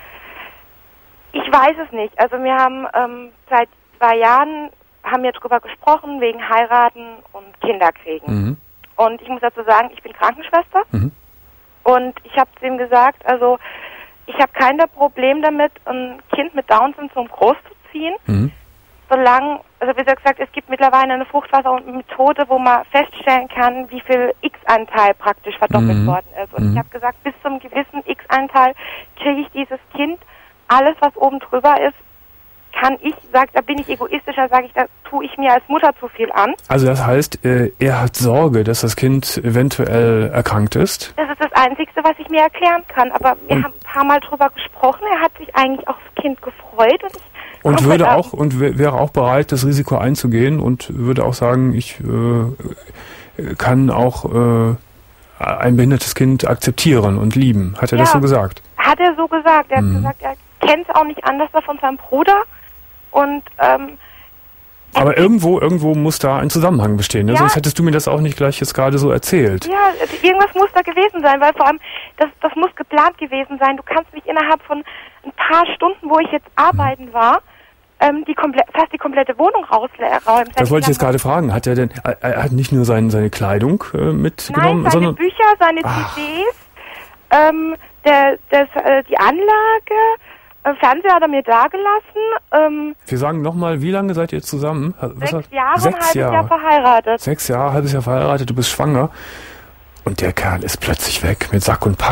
Ich weiß es nicht. Also wir haben ähm, seit zwei Jahren haben wir drüber gesprochen, wegen Heiraten und Kinderkriegen. Mhm. Und ich muss dazu sagen, ich bin Krankenschwester. Mhm. Und ich habe zu ihm gesagt, also ich habe kein Problem damit, ein Kind mit Down-Syndrom großzuziehen, Mhm. solange, also wie gesagt, es gibt mittlerweile eine Fruchtwassermethode, wo man feststellen kann, wie viel X-Anteil praktisch verdoppelt Mhm. worden ist. Und Mhm. ich habe gesagt, bis zum gewissen X-Anteil kriege ich dieses Kind, alles was oben drüber ist, kann ich, sag, da bin ich egoistischer, sage ich, da tue ich mir als Mutter zu viel an. Also das heißt, äh, er hat Sorge, dass das Kind eventuell erkrankt ist. Das ist das Einzige, was ich mir erklären kann. Aber wir Und- haben ein paar Mal drüber gesprochen. Er hat sich eigentlich aufs Kind gefreut. Und, ich Und komm würde heute auch und wär- wäre auch bereit, das Risiko einzugehen und würde auch sagen, ich äh, kann auch äh, ein behindertes Kind akzeptieren und lieben. Hat er das Ja. so gesagt? Abend hat er so gesagt. Er Mhm. hat gesagt, er kennt es auch nicht anders da von seinem Bruder. Und ähm, Aber irgendwo, irgendwo muss da ein Zusammenhang bestehen. Ne? Ja. Sonst hättest du mir das auch nicht gleich jetzt gerade so erzählt. ja, irgendwas muss da gewesen sein, weil vor allem, das, das muss geplant gewesen sein. Du kannst nicht innerhalb von ein paar Stunden, wo ich jetzt arbeiten war, ähm, die komple- fast die komplette Wohnung rausräumen. Das wollte ich jetzt gerade fragen. Hat er denn, er, er hat nicht nur sein, seine Kleidung äh, mitgenommen, Nein, seine sondern Bücher, seine Ach. C Ds, ähm, der, das, äh, die Anlage, äh, Fernseher hat er mir dagelassen, ähm, wir sagen nochmal, wie lange seid ihr zusammen? Was sechs hat- Jahre, ein Sechs halbes Jahre. Jahr verheiratet. Sechs Jahre, halbes Jahr verheiratet, du bist schwanger. Und der Kerl ist plötzlich weg mit Sack und Pack.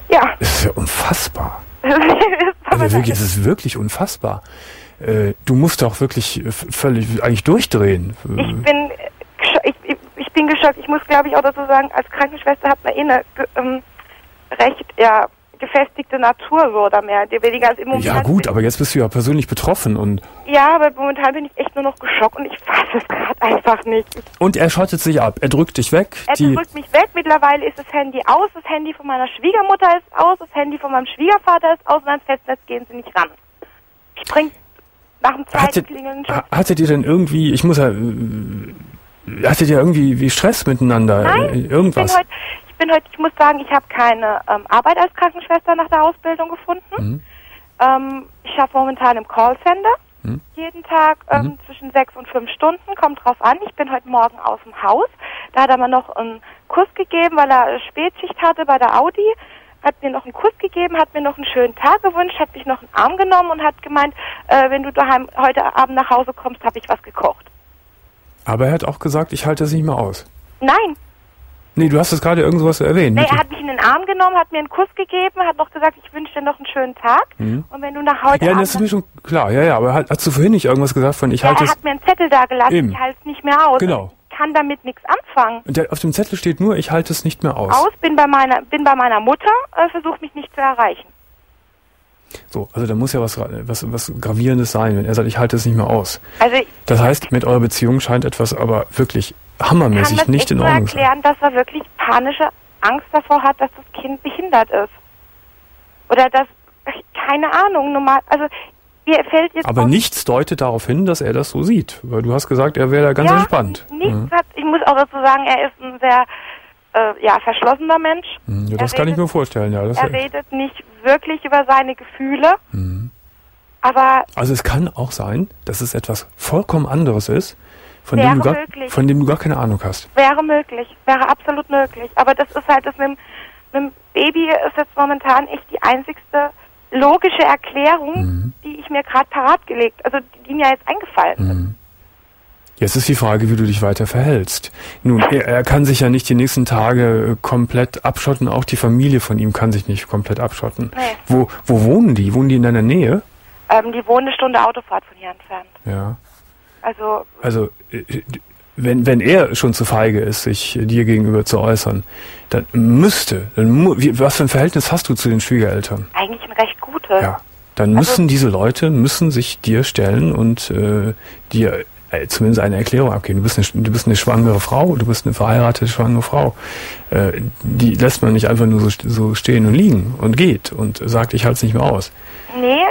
Ja. Das ist ja unfassbar. Das ist aber Also wirklich, es ist wirklich unfassbar. Äh, du musst doch wirklich f- völlig eigentlich durchdrehen. Ich bin, ich, ich, ich bin geschockt. Ich muss, glaube ich, auch dazu sagen, als Krankenschwester hat man eh eine ähm, recht ja, gefestigte Natur, so oder mehr. Die weniger als im Moment. Ja gut, aber jetzt bist du ja persönlich betroffen und Ja, aber momentan bin ich echt nur noch geschockt und ich fasse es gerade einfach nicht. Ich, und er schottet sich ab. Er drückt dich weg. er Die, drückt mich weg. Mittlerweile ist das Handy aus. Das Handy von meiner Schwiegermutter ist aus. Das Handy von meinem Schwiegervater ist aus. Und ans Festnetz gehen sie nicht ran. Ich bring nach dem zweiten hattet, Klingeln schon. ha- hattet ihr denn irgendwie, ich muss ja, äh, hattet ihr irgendwie wie Stress miteinander? Nein, Äh, irgendwas? Ich bin heute, ich bin heute, ich muss sagen, ich habe keine ähm, Arbeit als Krankenschwester nach der Ausbildung gefunden. Mhm. Ähm, ich arbeite momentan im Callcenter. Mhm. Jeden Tag ähm, Mhm. zwischen sechs und fünf Stunden, kommt drauf an. Ich bin heute Morgen aus dem Haus. Da hat er mir noch einen Kuss gegeben, weil er Spätschicht hatte bei der Audi. Hat mir noch einen Kuss gegeben, hat mir noch einen schönen Tag gewünscht, hat mich noch einen Arm genommen und hat gemeint, äh, wenn du daheim heute Abend nach Hause kommst, habe ich was gekocht. Aber er hat auch gesagt, ich halte das nicht mehr aus. Nein, Nee, du hast es gerade irgendwas erwähnt. nee, mit er dem- hat mich in den Arm genommen, hat mir einen Kuss gegeben, hat noch gesagt, ich wünsche dir noch einen schönen Tag. Mhm. Und wenn du nach heute ja, Abend... das ist mir schon klar. Ja, ja, aber hat, hast du vorhin nicht irgendwas gesagt von, ich ja, halte er es... hat mir einen Zettel da gelassen, Eben. ich halte es nicht mehr aus. Genau. Ich kann damit nichts anfangen. Und der, auf dem Zettel steht nur, ich halte es nicht mehr aus. Aus, bin bei meiner, bin bei meiner Mutter, äh, versuche mich nicht zu erreichen. So, also da muss ja was, was, was Gravierendes sein, wenn er sagt, ich halte es nicht mehr aus. Also ich Das heißt, mit eurer Beziehung scheint etwas aber wirklich kann hammermäßig das nicht echt in nur Ordnung zu sein. erklären, dass er wirklich panische Angst davor hat, dass das Kind behindert ist. Oder dass, keine Ahnung, normal, also mir fällt jetzt Aber auch- nichts deutet darauf hin, dass er das so sieht. Weil du hast gesagt, er wäre da ganz ja, entspannt. Nichts Mhm. hat, ich muss auch dazu sagen, er ist ein sehr äh, ja, verschlossener Mensch. Mhm. Ja, Er das kann ich redet- mir vorstellen, ja. Das Er redet nicht wirklich über seine Gefühle, Mhm. aber Also es kann auch sein, dass es etwas vollkommen anderes ist, von Wäre dem, du gar, möglich. von dem du gar keine Ahnung hast. wäre möglich, wäre absolut möglich. Aber das ist halt, das mit, dem- mit dem Baby ist jetzt momentan echt die einzigste logische Erklärung, Mhm. die ich mir gerade parat gelegt, also die, die mir jetzt eingefallen ist. Mhm. Jetzt ist die Frage, wie du dich weiter verhältst. Nun, er, er kann sich ja nicht die nächsten Tage äh, komplett abschotten, auch die Familie von ihm kann sich nicht komplett abschotten. Nee. Wo, wo wohnen die? Wohnen die in deiner Nähe? Ähm, die wohnen eine Stunde Autofahrt von hier entfernt. Ja. Also, Also, äh, wenn, wenn er schon zu feige ist, sich äh, dir gegenüber zu äußern, dann müsste, dann mu wie, was für ein Verhältnis hast du zu den Schwiegereltern? eigentlich ein recht gutes. Ja. Dann Also- müssen diese Leute, müssen sich dir stellen und äh, dir äh, zumindest eine Erklärung abgeben. Du bist eine, du bist eine schwangere Frau, du bist eine verheiratete schwangere Frau. Äh, die lässt man nicht einfach nur so, so stehen und liegen und geht und sagt, ich halte es nicht mehr aus. Nee,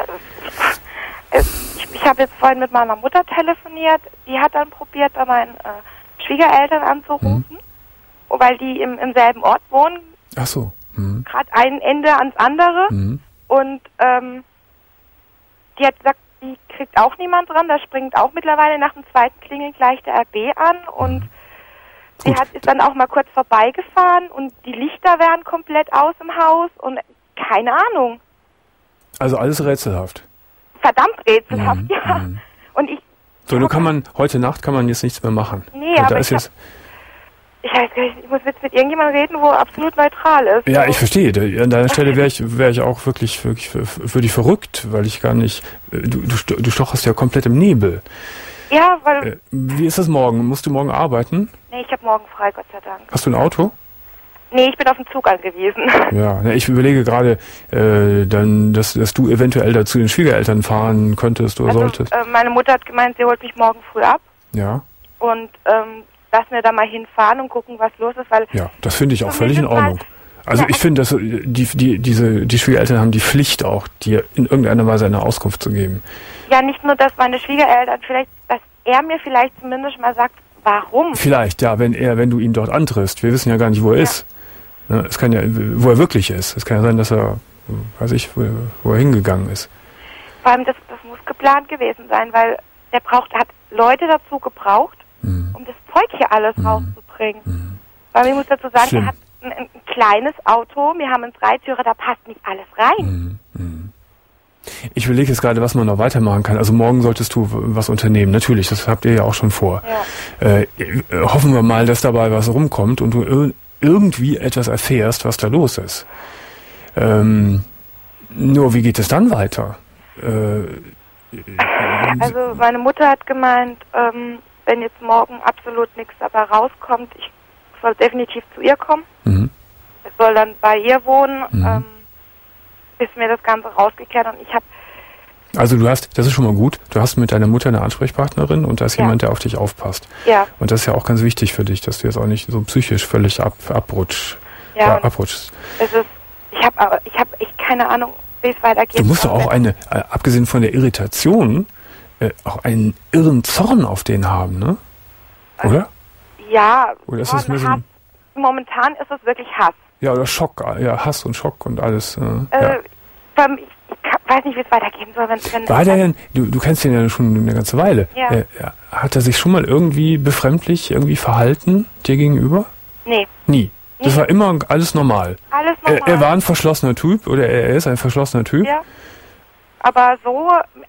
es, ich, ich habe jetzt vorhin mit meiner Mutter telefoniert. Die hat dann probiert, bei meinen äh, Schwiegereltern anzurufen, weil die im, im selben Ort wohnen, Ach so. Mhm. gerade ein Ende ans andere. Mhm. Und ähm, die hat gesagt, die kriegt auch niemand dran. Da springt auch mittlerweile nach dem zweiten Klingeln gleich der R B an. Und sie Gut. hat ist dann auch mal kurz vorbeigefahren und die Lichter wären komplett aus im Haus und keine Ahnung. Also alles rätselhaft. Verdammt rätselhaft, Mhm, ja. mhm. Und ich, So, nun kann man, heute Nacht kann man jetzt nichts mehr machen. Nee, Und aber da ist ich jetzt, ich weiß gar nicht, ich muss jetzt mit irgendjemandem reden, wo absolut neutral ist. ja, So. ich verstehe. Da- An deiner Stelle wäre ich, wäre ich auch wirklich, wirklich, würde ich verrückt, weil ich gar nicht, äh, du, du, sto- du stocherst ja komplett im Nebel. Ja, weil, Äh, Wie ist das morgen? Musst du morgen arbeiten? nee, ich habe morgen frei, Gott sei Dank. Hast du ein Auto? Nee, ich bin auf den Zug angewiesen. Ja, ne, ich überlege gerade, äh, dann, dass, dass du eventuell da zu den Schwiegereltern fahren könntest oder Also, solltest. äh, meine Mutter hat gemeint, sie holt mich morgen früh ab Ja, und ähm, lass mir da mal hinfahren und gucken, was los ist, weil ja, das finde ich auch völlig in Zumindest Ordnung. Also Ja, ich finde, dass äh, die, die, diese, die Schwiegereltern haben die Pflicht auch, dir in irgendeiner Weise eine Auskunft zu geben. ja nicht nur, dass meine Schwiegereltern vielleicht, dass er mir vielleicht zumindest mal sagt, warum. Vielleicht, ja, wenn er, wenn du ihn dort antriffst. Wir wissen ja gar nicht, wo er Ja. ist. Ne, es kann ja, wo er wirklich ist. Es kann ja sein, dass er, weiß ich, wo, wo er hingegangen ist. Vor allem, das, das muss geplant gewesen sein, weil der braucht, hat Leute dazu gebraucht, Mhm. um das Zeug hier alles Mhm. rauszubringen. Mhm. Weil ich muss dazu sagen, Schlimm. er hat ein, ein kleines Auto, wir haben einen Dreitürer, da passt nicht alles rein. Mhm. Mhm. Ich überlege jetzt gerade, was man noch weitermachen kann. Also morgen solltest du w- was unternehmen. Natürlich, das habt ihr ja auch schon vor. Ja. Äh, äh, hoffen wir mal, dass dabei was rumkommt und du ir irgendwie etwas erfährst, was da los ist. Ähm, nur, wie geht es dann weiter? Äh, also meine Mutter hat gemeint, ähm, wenn jetzt morgen absolut nichts dabei rauskommt, ich soll definitiv zu ihr kommen. Mhm. Ich soll dann bei ihr wohnen, Mhm. ähm, bis mir das Ganze rausgeklärt und ich habe Also du hast, das ist schon mal gut, du hast mit deiner Mutter eine Ansprechpartnerin und da ist Ja. jemand, der auf dich aufpasst. ja, Und das ist ja auch ganz wichtig für dich, dass du jetzt auch nicht so psychisch völlig ab, abrutsch, ja, ja, und abrutschst. es ist, ich habe aber, ich habe echt keine Ahnung, wie es weitergeht. Du musst doch auch eine, äh, abgesehen von der Irritation, äh, auch einen irren Zorn auf den haben, ne? Oder? Ja, Oder ist Zorn, das mehr so Hass. ein- Momentan ist es wirklich Hass. Ja, oder Schock, ja, Hass und Schock und alles. Äh, Äh, ja. beim- ich, ich kann, weiß nicht, wie es weitergehen soll, wenn, wenn War der denn, du, du kennst ihn ja schon eine ganze Weile, Ja. äh, hat er sich schon mal irgendwie befremdlich irgendwie verhalten dir gegenüber? Nee, Nie. Das Nee. war immer alles normal. alles Er, normal. er war ein verschlossener Typ oder er, er ist ein verschlossener Typ. Ja. Aber so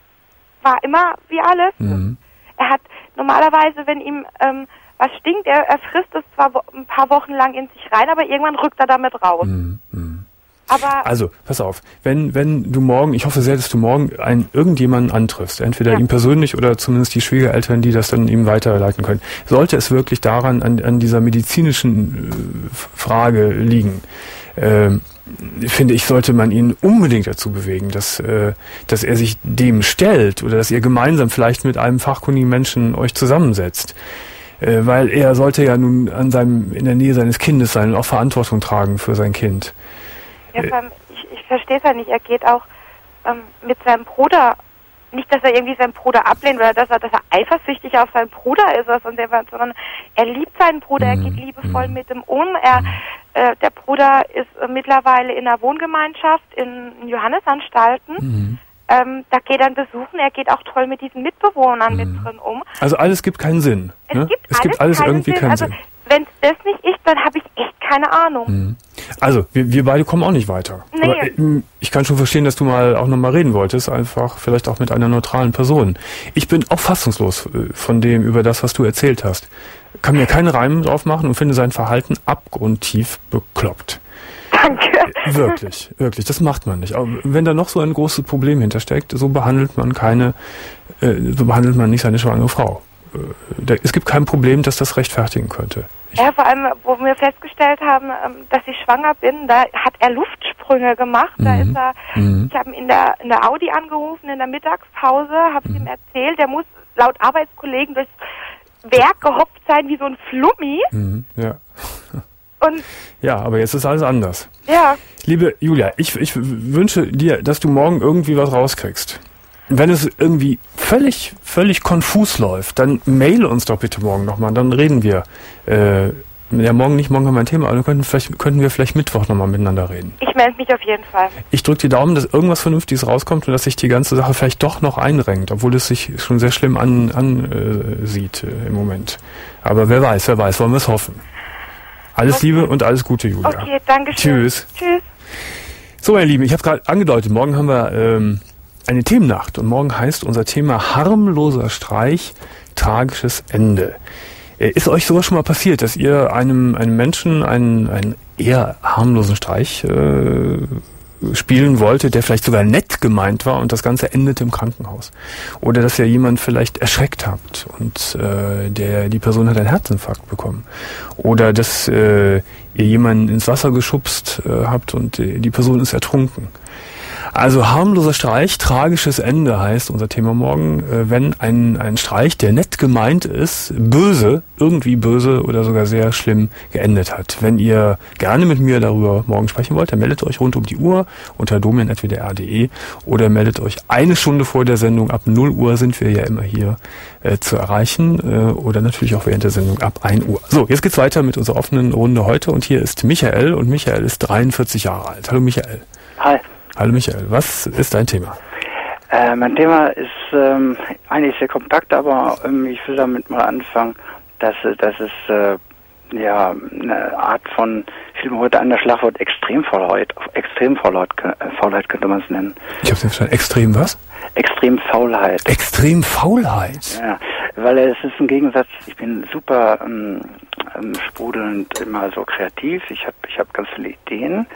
war immer wie alles. Mhm. Er hat normalerweise, wenn ihm ähm, was stinkt, er, er frisst es zwar wo, ein paar Wochen lang in sich rein, aber irgendwann rückt er damit raus. Mhm. Mhm. Aber Also, pass auf, wenn, wenn du morgen, ich hoffe sehr, dass du morgen einen, irgendjemanden antriffst, entweder Ja. ihn persönlich oder zumindest die Schwiegereltern, die das dann ihm weiterleiten können, sollte es wirklich daran, an, an dieser medizinischen äh, Frage liegen, ähm, finde ich, sollte man ihn unbedingt dazu bewegen, dass, äh, dass er sich dem stellt oder dass ihr gemeinsam vielleicht mit einem fachkundigen Menschen euch zusammensetzt. Äh, weil er sollte ja nun an seinem, in der Nähe seines Kindes sein und auch Verantwortung tragen für sein Kind. ja, vor allem, ich, ich verstehe es ja nicht. Er geht auch ähm, mit seinem Bruder, nicht, dass er irgendwie seinen Bruder ablehnt oder dass er, dass er eifersüchtig auf seinen Bruder ist, oder so, sondern er liebt seinen Bruder, er geht liebevoll mit ihm um. Er, äh, der Bruder ist äh, mittlerweile in einer Wohngemeinschaft in Johannesanstalten. Mhm. Ähm, da geht er besuchen, er geht auch toll mit diesen Mitbewohnern mit drin um. Also alles gibt keinen Sinn. Es Ne? gibt es alles, gibt alles keinen irgendwie Sinn. keinen also, Sinn. wenn es das nicht ist, dann habe ich echt keine Ahnung. Mhm. Also, wir, wir beide kommen auch nicht weiter. Nee. Aber äh, ich kann schon verstehen, dass du mal auch nochmal reden wolltest, einfach vielleicht auch mit einer neutralen Person. Ich bin auch fassungslos äh, von dem, über das, was du erzählt hast. Kann mir keinen Reim drauf machen und finde sein Verhalten abgrundtief bekloppt. Danke. Wirklich, wirklich, das macht man nicht. Aber wenn da noch so ein großes Problem hintersteckt, so behandelt man keine, äh, so behandelt man nicht seine schwangere Frau. Äh, da, es gibt kein Problem, das das rechtfertigen könnte. Ich, Ja, vor allem, wo wir festgestellt haben, ähm, dass ich schwanger bin, da hat er Luftsprünge gemacht. Da Mhm. ist er, Mhm. ich habe ihn in der, in der Audi angerufen, in der Mittagspause, habe es ihm erzählt, der muss laut Arbeitskollegen durchs Werk gehopft sein wie so ein Flummi. Mhm, ja. Und ja, aber jetzt ist alles anders. ja, Liebe Julia, ich, ich wünsche dir, dass du morgen irgendwie was rauskriegst. Wenn es irgendwie völlig, völlig konfus läuft, dann mail uns doch bitte morgen nochmal, dann reden wir. Äh, ja, morgen nicht, morgen haben wir ein Thema, aber dann könnten, vielleicht, könnten wir vielleicht Mittwoch nochmal miteinander reden. ich melde mich auf jeden Fall. Ich drücke die Daumen, dass irgendwas Vernünftiges rauskommt und dass sich die ganze Sache vielleicht doch noch einrenkt, obwohl es sich schon sehr schlimm ansieht an, äh, sieht, äh, im Moment. Aber wer weiß, wer weiß, wollen wir es hoffen. Alles Okay. Liebe und alles Gute, Julia. Okay, danke schön. Tschüss. Tschüss. So, meine Lieben, ich habe gerade angedeutet, morgen haben wir ähm, eine Themennacht und morgen heißt unser Thema harmloser Streich, tragisches Ende. Äh, ist euch sowas schon mal passiert, dass ihr einem, einem Menschen einen, einen eher harmlosen Streich äh, spielen wollte, der vielleicht sogar nett gemeint war und das Ganze endete im Krankenhaus? Oder dass ihr jemand vielleicht erschreckt habt und äh, der die Person hat einen Herzinfarkt bekommen? Oder dass äh, ihr jemanden ins Wasser geschubst äh, habt und äh, die Person ist ertrunken? Also harmloser Streich, tragisches Ende heißt unser Thema morgen, äh, wenn ein, ein Streich, der nett gemeint ist, böse, irgendwie böse oder sogar sehr schlimm geendet hat. Wenn ihr gerne mit mir darüber morgen sprechen wollt, dann meldet euch rund um die Uhr unter domian at w d r punkt d e oder meldet euch eine Stunde vor der Sendung. Ab null Uhr sind wir ja immer hier äh, zu erreichen äh, oder natürlich auch während der Sendung ab ein Uhr. So, jetzt geht's weiter mit unserer offenen Runde heute und hier ist Michael und Michael ist dreiundvierzig Jahre alt. Hallo Michael. Hi. Hallo Michael, was ist dein Thema? Äh, mein Thema ist ähm, eigentlich sehr kompakt, aber ähm, ich will damit mal anfangen, dass, dass es äh, ja eine Art von, ich fiel mir heute an das Schlagwort Extremfaulheit, Extremfaulheit, äh, Faulheit könnte man es nennen. Ich habe es nicht verstanden. Extrem was? Extremfaulheit. Extremfaulheit? Ja, weil es ist ein Gegensatz, ich bin super ähm, ähm, sprudelnd, immer so kreativ, ich habe ich hab ganz viele Ideen.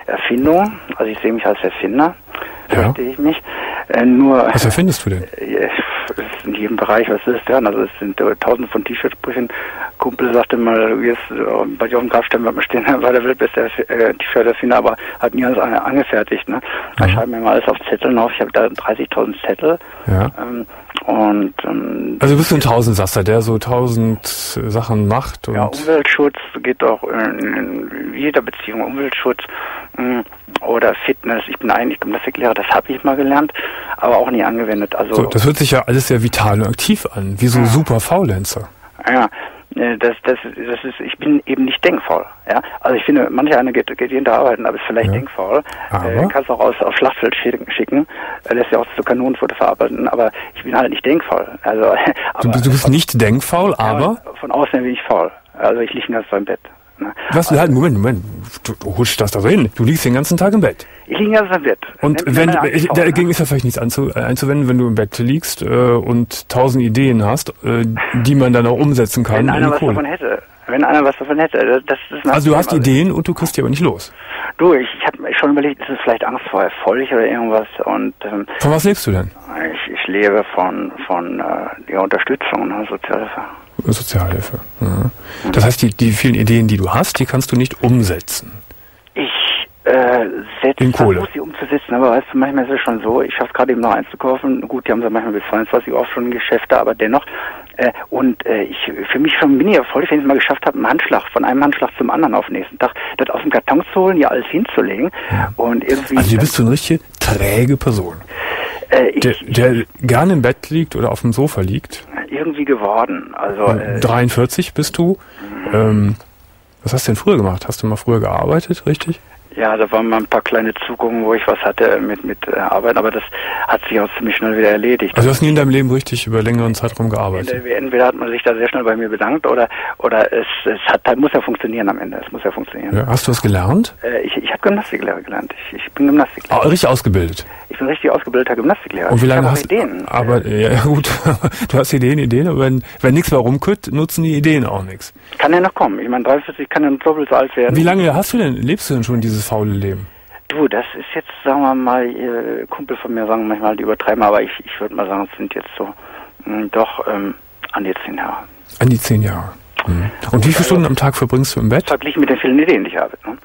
Erfindung. Also ich sehe mich als Erfinder, Ja. verstehe ich mich. Äh, nur Was erfindest du denn? äh, es ist in jedem Bereich, was ist ja, also es sind äh, tausende von T-Shirt-Sprüchen. Kumpel sagte mal, du wirst äh, bei dir auf dem Grabstein wird man stehen, war der weltbeste äh, T-Shirt-Erfinder, aber hat nie alles an- angefertigt. Ne? Ich schreibe mir mal alles auf Zetteln auf. Ich habe da dreißigtausend Zettel. Ja. Ähm, und ähm, Also bist du ein Tausendsasser, der so tausend Sachen macht und ja, Umweltschutz geht auch in, in jeder Beziehung. Umweltschutz mh, oder Fitness. Ich bin eigentlich Gymnastiklehrer, das habe ich mal gelernt, aber auch nie angewendet. Also so, das hört sich ja alles sehr vital und aktiv an, wie so Ja. super Faulenzer. ja, äh, das, das, das ist, ich bin eben nicht denkfaul. Ja, also ich finde, manche eine geht, geht jeden Tag arbeiten, aber ist vielleicht Ja. denkfaul. Aber? Äh, kannst auch aus aufs Schlachtfeld schicken, schicken. Äh, lässt ja auch zu Kanonenfutter verarbeiten, aber ich bin halt nicht denkfaul. Also, Du, aber, du bist nicht denkfaul, aber... Ja, von außen bin ich faul. Also ich liege den ganzen Tag im Bett. Ne? Was, halt, Moment, Moment, du, du huschst das da drin. Du liegst den ganzen Tag im Bett. Ich liege den ganzen Tag im Bett. Und Nennt- wenn, nennt man eigentlich faul, dagegen ne? ist ja vielleicht nichts anzu, äh, einzuwenden, wenn du im Bett liegst äh, und tausend Ideen hast, äh, die man dann auch umsetzen kann Wenn in einer die was Kohle. davon hätte. Wenn einer was davon hätte. Das, das ist ein Also du hast Problem. Ideen und du kriegst die aber nicht los. Du, ich, ich habe schon überlegt, ist es vielleicht Angst vor Erfolg oder irgendwas? Und ähm, Von was lebst du denn? ich, ich lebe von von äh, der Unterstützung, ne, Sozialhilfe. Sozialhilfe. Ja. Das heißt, die, die vielen Ideen, die du hast, die kannst du nicht umsetzen. Ich äh, setze In Kohle. versuche sie umzusetzen, aber weißt du, manchmal ist es schon so, ich schaffe es gerade eben noch einzukaufen. Gut, die haben sie manchmal bis zweiundzwanzig Uhr auch schon Geschäfte, aber dennoch. Äh, und äh, ich für mich schon bin ich erfolgreich, wenn ich es mal geschafft habe, einen Handschlag, von einem Handschlag zum anderen auf den nächsten Tag, das aus dem Karton zu holen, hier alles hinzulegen. Und irgendwie. Also du bist so eine richtige träge Person, äh, ich, der, der gerne im Bett liegt oder auf dem Sofa liegt. irgendwie geworden. Also äh, dreiundvierzig bist du. Ähm, was hast du denn früher gemacht? Hast du mal früher gearbeitet, richtig? ja, da waren mal ein paar kleine Zugungen, wo ich was hatte mit mit äh, Arbeiten, aber das hat sich auch ziemlich schnell wieder erledigt. Also du hast nie in deinem Leben richtig über längeren Zeitraum gearbeitet. Entweder hat man sich da sehr schnell bei mir bedankt oder oder es es hat muss ja funktionieren am Ende. Es muss ja funktionieren. Ja, hast du was gelernt? Äh, ich ich habe Gymnastiklehrer gelernt. Ich, ich bin Gymnastiklehrer. Ah, richtig ausgebildet. Ich bin richtig ausgebildeter Gymnastiklehrer. Und wie lange ich habe hast auch Ideen. Aber ja, ja gut, du hast Ideen, Ideen, aber wenn, wenn nichts mehr rumkütt, nutzen die Ideen auch nichts. Kann ja noch kommen. Ich meine, dreiundvierzig kann ja doppelt so alt werden. Wie lange hast du denn, lebst du denn schon dieses faule Leben? Du, das ist jetzt, sagen wir mal, äh, Kumpel von mir sagen manchmal, die übertreiben, aber ich, ich würde mal sagen, es sind jetzt so mh, doch ähm, an die zehn Jahre. An die zehn Jahre. Mhm. Und wie viele Stunden am Tag verbringst du im Bett? Verglichen mit den vielen Ideen, die ich habe. Ne?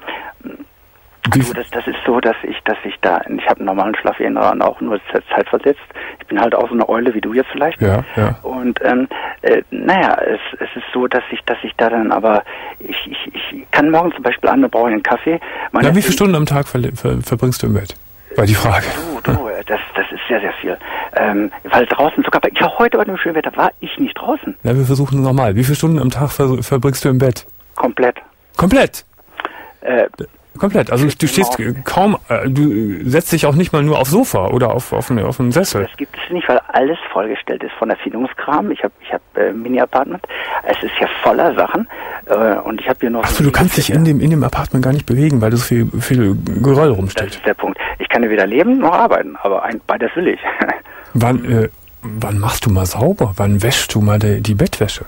Wie, Du, das, das ist so, dass ich, dass ich da, ich habe einen normalen Schlaf wie andere und auch nur zeitversetzt. Ich bin halt auch so eine Eule wie du jetzt vielleicht. ja, ja. Und ähm, äh, naja, es, es ist so, dass ich, dass ich da dann, aber ich, ich, ich kann morgen zum Beispiel andere brauche ich einen Kaffee. Meine Na, wie viele Stunden am Tag ver ver verbringst du im Bett? War die Frage. Du, du, das, das ist sehr, sehr viel. Ähm, weil draußen sogar, bei, ja, heute bei dem schönen Wetter war ich nicht draußen. Na, wir versuchen nochmal. Wie viele Stunden am Tag ver verbringst du im Bett? Komplett. Komplett. Äh, Komplett. Also du stehst kaum, äh, du setzt dich auch nicht mal nur aufs Sofa oder auf, auf, eine, auf einen Sessel. Das gibt es nicht, weil alles vollgestellt ist von Erfindungskram. Ich habe ich hab äh, Mini-Apartment. Es ist ja voller Sachen. Äh, und ich habe hier noch... Achso, du kannst dich in dem, in dem Apartment gar nicht bewegen, weil so viel, viel Geröll Das rumsteht. ist der Punkt. Ich kann ja weder leben noch arbeiten, aber ein, beides will ich. Wann, äh, wann machst du mal sauber? Wann wäschst du mal die, die Bettwäsche?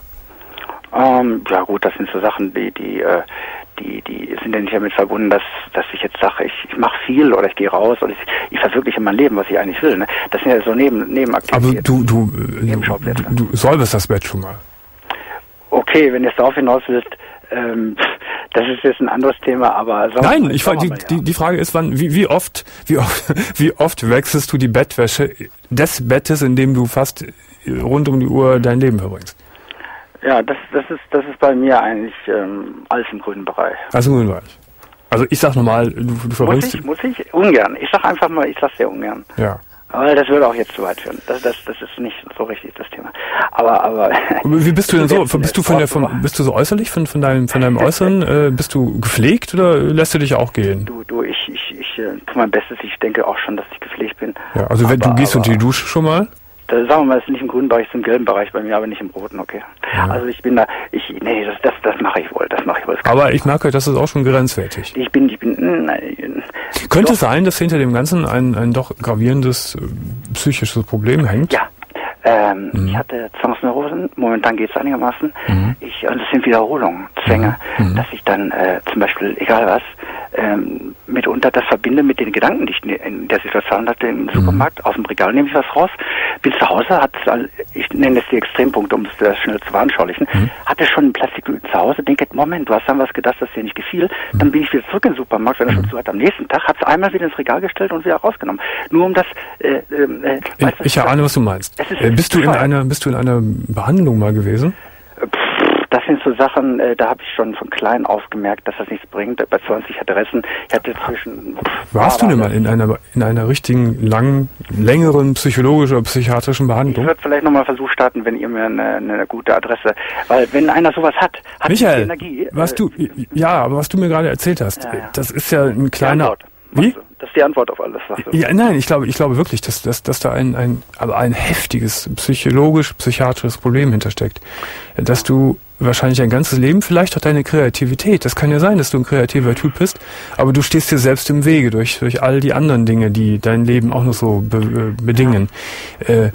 ähm, ja gut, das sind so Sachen, die, die, äh, die, die sind ja nicht damit verbunden, dass, dass ich jetzt sage, ich, ich mache viel oder ich gehe raus oder ich, ich verwirkliche mein Leben, was ich eigentlich will. Ne? Das sind ja so neben, Aber Nebenaktivitäten. du, du, äh, Nebenschauplätze. du, du säuberst das Bett schon mal. Okay, wenn du jetzt darauf hinaus willst, ähm, das ist jetzt ein anderes Thema, aber... sagen wir Nein, mal, ich sagen frage, wir die, mal, die, ja. die Frage ist, wann, wie, wie oft, wie oft, wie oft wechselst du die Bettwäsche des Bettes, in dem du fast rund um die Uhr dein Leben verbringst? Ja, das, das ist, das ist bei mir eigentlich ähm, alles im grünen Bereich. Also grün war ich. Also ich sag nochmal, du, du Muss verbringst... ich, muss ich? Ungern. Ich sag einfach mal, ich sag's sehr ungern. Ja. Aber das würde auch jetzt zu weit führen. Das, das, das ist nicht so richtig das Thema. Aber, aber. Wie bist du denn so? Jetzt Bist du von der, von, bist du so äußerlich von, von deinem, von deinem Äußeren? Äh, bist du gepflegt oder lässt du dich auch gehen? Du, du, ich, ich, ich äh, tu mein Bestes. Ich denke auch schon, dass ich gepflegt bin. Ja, also wenn aber, du gehst aber, unter die Dusche schon mal? Da, sagen wir mal, es ist nicht im grünen Bereich, es ist im gelben Bereich bei mir, aber nicht im roten, okay. Ja. Also ich bin da, ich, nee, das, das, das mache ich wohl, das mache ich wohl. Aber ich merke, das ist auch schon grenzwertig. Ich bin, ich bin, nein, Könnte doch. es sein, dass hinter dem Ganzen ein, ein doch gravierendes äh, psychisches Problem hängt? Ja. Ähm, Mhm. Ich hatte Zwangsneurosen, momentan geht es einigermaßen. Mhm. Ich, und es sind Wiederholungen, Zwänge, Mhm. dass ich dann äh, zum Beispiel, egal was, ähm, mitunter das verbinde mit den Gedanken, die ich in der Situation hatte im Supermarkt. Mhm. Aus dem Regal nehme ich was raus, bin zu Hause, hat ich nenne es die Extrempunkte, um es das schnell zu veranschaulichen, mhm. hatte schon einen Plastiktüten zu Hause, denke, Moment, du hast dann was gedacht, das dir nicht gefiel, mhm. dann bin ich wieder zurück in den Supermarkt, wenn er schon zu hat, am nächsten Tag, hat es einmal wieder ins Regal gestellt und wieder rausgenommen. Nur um das, äh, äh, ich, weißt, ich erahne, was du meinst. Ist, äh, bist du in einer, bist du in einer Behandlung mal gewesen? Das sind so Sachen, äh, da habe ich schon von klein auf gemerkt, dass das nichts bringt. Bei zwanzig Adressen, ich hatte zwischen... Pff, Warst du denn mal in einer in einer richtigen, langen, längeren psychologischen oder psychiatrischen Behandlung? Ich würde vielleicht nochmal Versuch starten, wenn ihr mir eine, eine gute Adresse... Weil wenn einer sowas hat, hat Michael, die Energie... was äh, du, ja, aber was du mir gerade erzählt hast, ja, ja. das ist ja ein kleiner... Wie? Das ist die Antwort auf alles, was du... Ja, nein, ich glaube, ich glaube wirklich, dass, dass, dass da ein, ein, aber ein heftiges psychologisch-psychiatrisches Problem hintersteckt. Dass du wahrscheinlich ein ganzes Leben, vielleicht auch deine Kreativität, das kann ja sein, dass du ein kreativer Typ bist, aber du stehst dir selbst im Wege durch, durch all die anderen Dinge, die dein Leben auch noch so be, bedingen. Äh,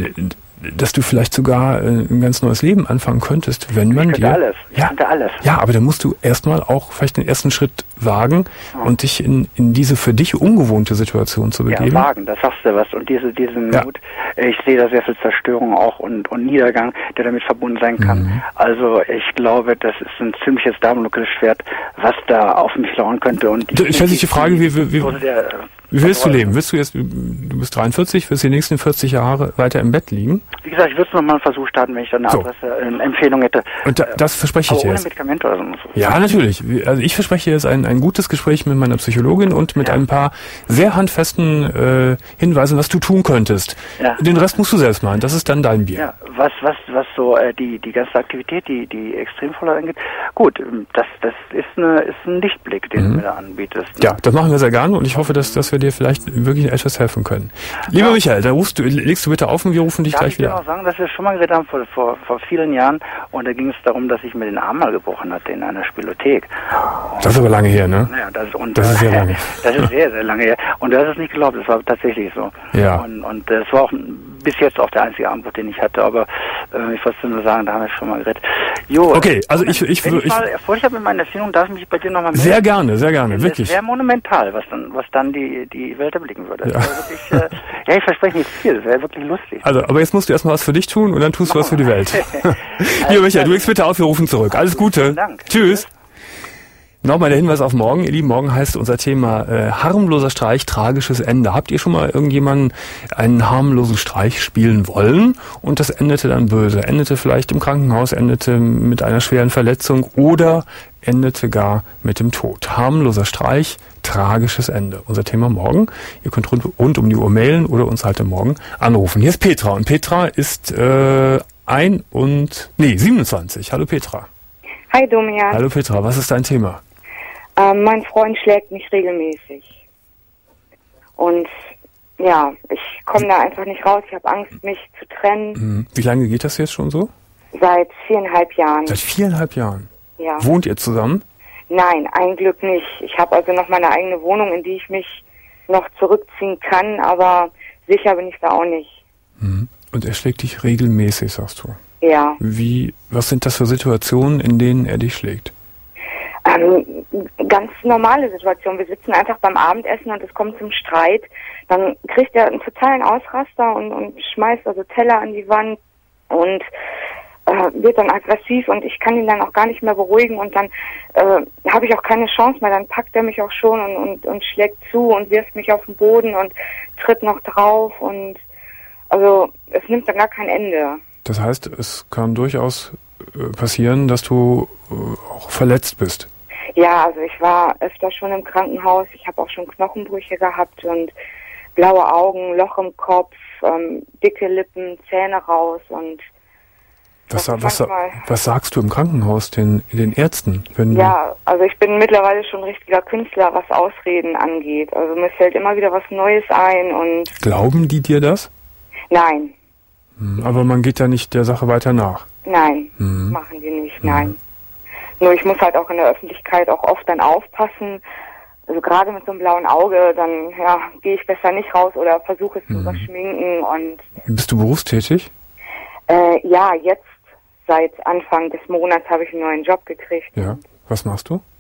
dass du vielleicht sogar äh, ein ganz neues Leben anfangen könntest, wenn man ich dir... alles. Ich ja, könnte alles. Ja, aber dann musst du erstmal auch vielleicht den ersten Schritt wagen ja. und dich in, in diese für dich ungewohnte Situation zu begeben. Ja, wagen, das sagst du was. Und diese, diesen ja. Mut, ich sehe da sehr viel Zerstörung auch und, und Niedergang, der damit verbunden sein kann. Mhm. Also ich glaube, das ist ein ziemliches Damoklesschwert, was da auf mich lauern könnte. Und ich stelle sich die Frage, wie, wie, wie, der, wie willst du leben? Willst du jetzt, du bist dreiundvierzig, willst du die nächsten vierzig Jahre weiter im Bett liegen? Wie gesagt, ich würde noch mal einen Versuch starten, wenn ich dann eine so. Adresse, eine Empfehlung hätte. Und da, das verspreche ich dir jetzt. Ohne Medikamente oder so. Ja, natürlich. Also ich verspreche jetzt ein, ein gutes Gespräch mit meiner Psychologin und mit ja. ein paar sehr handfesten äh, Hinweisen, was du tun könntest. Ja. Den Rest musst du selbst machen. Das ist dann dein Bier. Ja, was, was, was so äh, die die ganze Aktivität, die die Extremvoller angeht, gut, das das ist eine ist ein Lichtblick, den mhm. du mir da anbietest. Ne? Ja, das machen wir sehr gerne und ich hoffe, dass dass wir dir vielleicht wirklich etwas helfen können. Lieber ja. Michael, da rufst du, legst du bitte auf und wir rufen dich Darf gleich wieder an. Ich will auch sagen, dass wir schon mal geredet haben vor, vor, vor vielen Jahren und da ging es darum, dass ich mir den Arm mal gebrochen hatte in einer Spielothek. Und das ist aber lange her, ne? Naja, das, und, das ist sehr lange. Das ist sehr, sehr lange her. Und du hast es nicht geglaubt, es war tatsächlich so. Ja. Und, und das war auch bis jetzt auch der einzige Armbruch, den ich hatte, aber äh, ich wollte nur sagen, da haben wir schon mal geredet. Jo, okay, also ich... ich, wenn ich, ich mal Erfolg habe mit meiner Erfindung, darf ich mich bei dir nochmal melden? Sehr gerne, sehr gerne, wirklich. Das wäre monumental, was dann, was dann die, die Welt erblicken würde. Ja. Wirklich, äh, ja, ich verspreche nicht viel, das wäre wirklich lustig. Also, aber jetzt musst du erstmal was für dich tun und dann tust du was für die Welt. Lieber Michael, du legst bitte auf, wir rufen zurück. Alles Gute. Vielen Dank. Tschüss. Nochmal der Hinweis auf morgen. Ihr Lieben, morgen heißt unser Thema äh, harmloser Streich, tragisches Ende. Habt ihr schon mal irgendjemanden einen harmlosen Streich spielen wollen und das endete dann böse? Endete vielleicht im Krankenhaus, endete mit einer schweren Verletzung oder endete gar mit dem Tod. Harmloser Streich, tragisches Ende. Unser Thema morgen. Ihr könnt rund, rund um die Uhr mailen oder uns halt morgen anrufen. Hier ist Petra und Petra ist äh, ein und nee siebenundzwanzig. Hallo Petra. Hi Domian. Hallo Petra, was ist dein Thema? Ähm, mein Freund schlägt mich regelmäßig. Und ja, ich komme da einfach nicht raus. Ich habe Angst, mich zu trennen. Wie lange geht das jetzt schon so? Seit viereinhalb Jahren. Seit viereinhalb Jahren? Ja. Wohnt ihr zusammen? Nein, ein Glück nicht. Ich habe also noch meine eigene Wohnung, in die ich mich noch zurückziehen kann, aber sicher bin ich da auch nicht. Und er schlägt dich regelmäßig, sagst du? Ja. Wie, was sind das für Situationen, in denen er dich schlägt? Ähm, ganz normale Situation. Wir sitzen einfach beim Abendessen und es kommt zum Streit. Dann kriegt er einen totalen Ausraster und, und schmeißt also Teller an die Wand und äh, wird dann aggressiv und ich kann ihn dann auch gar nicht mehr beruhigen und dann äh, habe ich auch keine Chance mehr. Dann packt er mich auch schon und, und, und schlägt zu und wirft mich auf den Boden und tritt noch drauf und also es nimmt dann gar kein Ende. Das heißt, es kann durchaus äh, passieren, dass du äh, auch verletzt bist. Ja, also ich war öfter schon im Krankenhaus. Ich habe auch schon Knochenbrüche gehabt und blaue Augen, Loch im Kopf, ähm, dicke Lippen, Zähne raus und was, was, was sagst du im Krankenhaus den, den Ärzten? Wenn ja, also ich bin mittlerweile schon richtiger Künstler, was Ausreden angeht. Also mir fällt immer wieder was Neues ein und... Glauben die dir das? Nein. Aber man geht ja nicht der Sache weiter nach. Nein, mhm. machen die nicht, nein. Mhm. Nur ich muss halt auch in der Öffentlichkeit auch oft dann aufpassen. Also gerade mit so einem blauen Auge, dann ja, gehe ich besser nicht raus oder versuche es mhm. zu überschminken. Und bist du berufstätig? Äh, ja, jetzt seit Anfang des Monats habe ich einen neuen Job gekriegt. Ja, was machst du?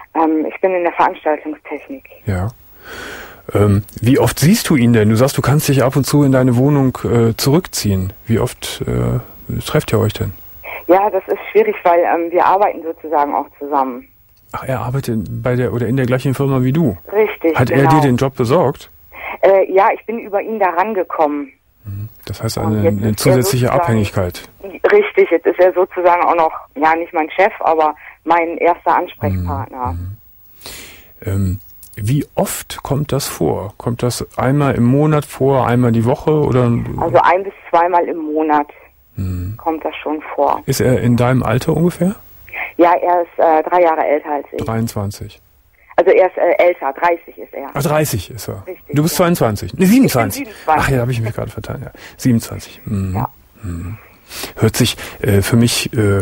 Ähm, ich bin in der Veranstaltungstechnik. Ja. Ähm, wie oft siehst du ihn denn? Du sagst, du kannst dich ab und zu in deine Wohnung äh, zurückziehen. Wie oft äh, trefft ihr euch denn? Ja, das ist schwierig, weil ähm, wir arbeiten sozusagen auch zusammen. Ach, er arbeitet bei der oder in der gleichen Firma wie du? Richtig, Hat genau. er dir den Job besorgt? Äh, ja, ich bin über ihn da rangekommen. Das heißt eine, eine zusätzliche Abhängigkeit. Richtig, jetzt ist er sozusagen auch noch, ja nicht mein Chef, aber mein erster Ansprechpartner. Mhm. Ähm, wie oft kommt das vor? Kommt das einmal im Monat vor, einmal die Woche oder? Also ein bis zweimal im Monat mhm. kommt das schon vor. Ist er in deinem Alter ungefähr? Ja, er ist äh, drei Jahre älter als ich. dreiundzwanzig. Also er ist äh, älter, dreißig ist er. Ah, dreißig ist er. Richtig, du bist ja. zweiundzwanzig. Nee, siebenundzwanzig. siebenundzwanzig. Ach ja, da habe ich mich gerade vertan. Ja. siebenundzwanzig. Mhm. Ja. Mhm. Hört sich äh, für mich äh,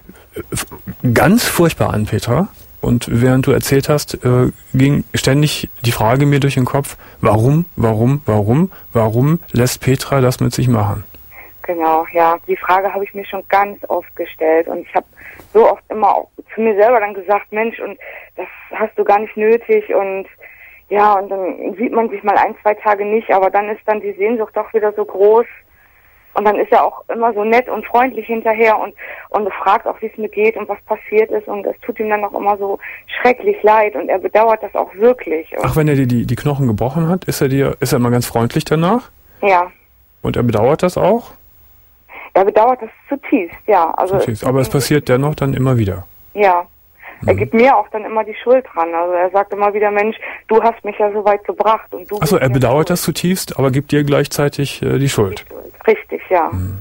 ganz furchtbar an, Petra. Und während du erzählt hast, äh, ging ständig die Frage mir durch den Kopf, warum, warum, warum, warum lässt Petra das mit sich machen? Genau, ja. Die Frage habe ich mir schon ganz oft gestellt und ich habe so oft immer auch zu mir selber dann gesagt, Mensch, und das hast du gar nicht nötig und ja, und dann sieht man sich mal ein, zwei Tage nicht, aber dann ist dann die Sehnsucht doch wieder so groß und dann ist er auch immer so nett und freundlich hinterher und und fragt auch, wie es mir geht und was passiert ist und es tut ihm dann auch immer so schrecklich leid und er bedauert das auch wirklich. Und Ach, wenn er dir die, die Knochen gebrochen hat, ist er dir, ist er immer ganz freundlich danach? Ja. Und er bedauert das auch? Er bedauert das zutiefst, ja. Also Zutiefst. Aber es passiert dennoch dann immer wieder. Ja. Er Mhm. gibt mir auch dann immer die Schuld dran. Also er sagt immer wieder, Mensch, du hast mich ja so weit gebracht und du. Achso, bist er mir bedauert schuld. das zutiefst, aber gibt dir gleichzeitig äh, die Schuld. Die Schuld. Richtig, ja. Mhm.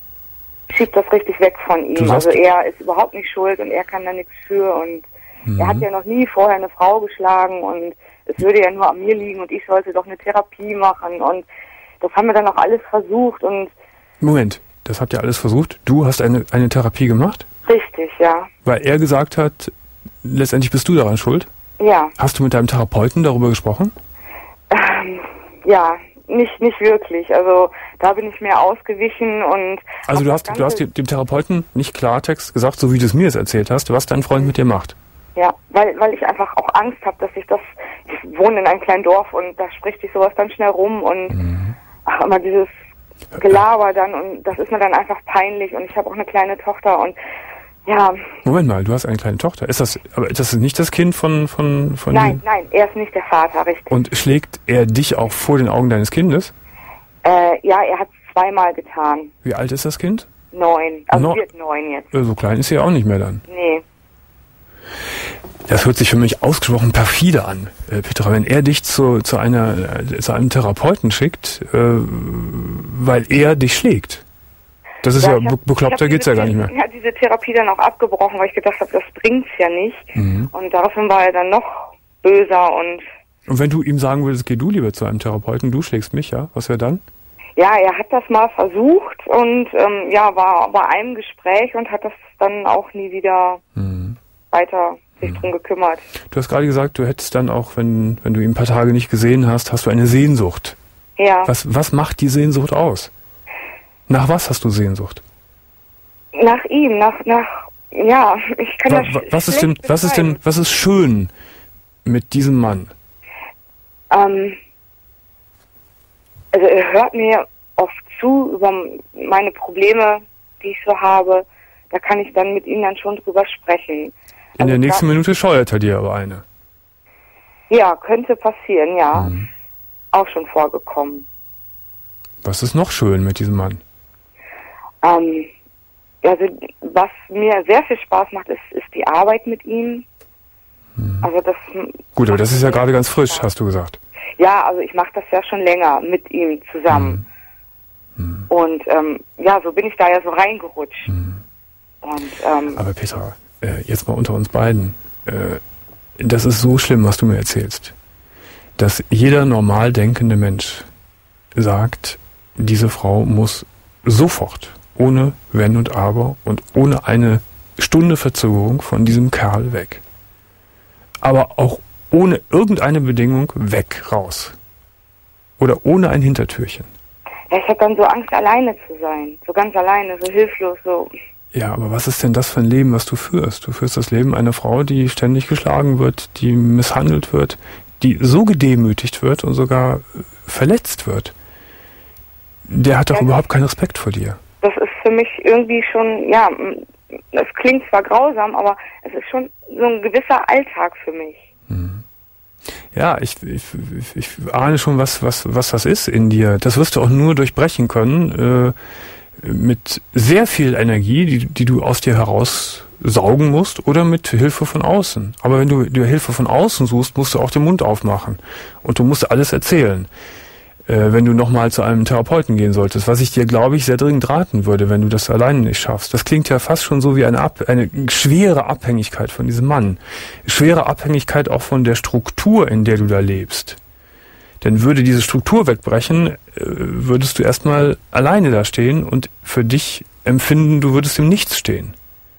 Schiebt das richtig weg von ihm. Du sagst- Also er ist überhaupt nicht schuld und er kann da nichts für und Mhm. er hat ja noch nie vorher eine Frau geschlagen und es würde ja nur an mir liegen und ich sollte doch eine Therapie machen und das haben wir dann auch alles versucht und Moment, das habt ihr alles versucht? Du hast eine, eine Therapie gemacht? richtig, ja. Weil er gesagt hat, letztendlich bist du daran schuld? Ja. Hast du mit deinem Therapeuten darüber gesprochen? Ähm, ja, nicht nicht wirklich. Also da bin ich mehr ausgewichen und Also hab du das hast, du Ganze- hast dem, dem Therapeuten nicht Klartext gesagt, so wie du es mir jetzt erzählt hast, was dein Freund mit dir macht. Ja, weil weil ich einfach auch Angst habe, dass ich das, ich wohne in einem kleinen Dorf und da spricht sich sowas dann schnell rum und Mhm. ach, immer dieses Gelaber dann und das ist mir dann einfach peinlich und ich habe auch eine kleine Tochter und ja, Moment mal, du hast eine kleine Tochter. Ist das, aber das ist nicht das Kind von, von, von nein, dir? nein, er ist nicht der Vater, richtig. Und schlägt er dich auch vor den Augen deines Kindes? Äh, ja, er hat es zweimal getan. Wie alt ist das Kind? Neun, also No- wird neun jetzt. Äh, So klein ist sie ja auch nicht mehr dann. Nee. Das hört sich für mich ausgesprochen perfide an, äh, Petra, wenn er dich zu, zu, einer, äh, zu einem Therapeuten schickt, äh, weil er dich schlägt. Das ist ja, ich hab- be- bekloppter ich hab geht's ja diese- gar nicht mehr. Ich habe diese Therapie dann auch abgebrochen, weil ich gedacht habe, das bringt's ja nicht. Mhm. Und daraufhin war er dann noch böser und Und wenn du ihm sagen würdest, geh du lieber zu einem Therapeuten, du schlägst mich, ja, was wäre dann? ja, er hat das mal versucht und ähm, ja, war bei einem Gespräch und hat das dann auch nie wieder Mhm. weiter sich drum gekümmert. Du hast gerade gesagt, du hättest dann auch, wenn, wenn du ihn ein paar Tage nicht gesehen hast, hast du eine Sehnsucht. Ja, Was, was macht die Sehnsucht aus? Nach was hast du Sehnsucht? nach ihm, nach, nach, ja, ich kann Wa, das wa, sch- was ist denn, schlecht was ist denn, beschreiben. was ist schön mit diesem Mann? Ähm, also er hört mir oft zu über meine Probleme, die ich so habe. Da kann ich dann mit ihm dann schon drüber sprechen. In der Also nächsten da- Minute scheuert er dir aber eine. Ja, könnte passieren, ja. Mhm. Auch schon vorgekommen. Was ist noch schön mit diesem Mann? Ähm, also was mir sehr viel Spaß macht, ist, ist die Arbeit mit ihm. Also das. Gut, aber das ist ja gerade ganz frisch, hast du gesagt. Ja, also ich mache das ja schon länger mit ihm zusammen. Mhm. Und ähm, ja, so bin ich da ja so reingerutscht. Mhm. Und ähm, Aber Petra, äh, jetzt mal unter uns beiden. Äh, das ist so schlimm, was du mir erzählst. Dass jeder normal denkende Mensch sagt, diese Frau muss sofort, ohne Wenn und Aber und ohne eine Stunde Verzögerung von diesem Kerl weg. Aber auch ohne irgendeine Bedingung weg, raus. Oder ohne ein Hintertürchen. ja, ich habe dann so Angst, alleine zu sein. So ganz alleine, so hilflos, so. Ja, aber was ist denn das für ein Leben, was du führst? Du führst das Leben einer Frau, die ständig geschlagen wird, die misshandelt wird, die so gedemütigt wird und sogar verletzt wird. Der hat doch ja, überhaupt keinen Respekt vor dir. Das ist für mich irgendwie schon, ja, es klingt zwar grausam, aber es ist schon so ein gewisser Alltag für mich. Mhm. Ja, ich, ich, ich ahne schon, was, was, was das ist in dir. Das wirst du auch nur durchbrechen können, äh, mit sehr viel Energie, die, die du aus dir heraussaugen musst, oder mit Hilfe von außen. Aber wenn du dir Hilfe von außen suchst, musst du auch den Mund aufmachen. Und du musst alles erzählen. Äh, wenn du nochmal zu einem Therapeuten gehen solltest, was ich dir, glaube ich, sehr dringend raten würde, wenn du das alleine nicht schaffst. Das klingt ja fast schon so wie eine, Ab- eine schwere Abhängigkeit von diesem Mann. Schwere Abhängigkeit auch von der Struktur, in der du da lebst. Denn würde diese Struktur wegbrechen, äh, würdest du erstmal alleine da stehen und für dich empfinden, du würdest im Nichts stehen.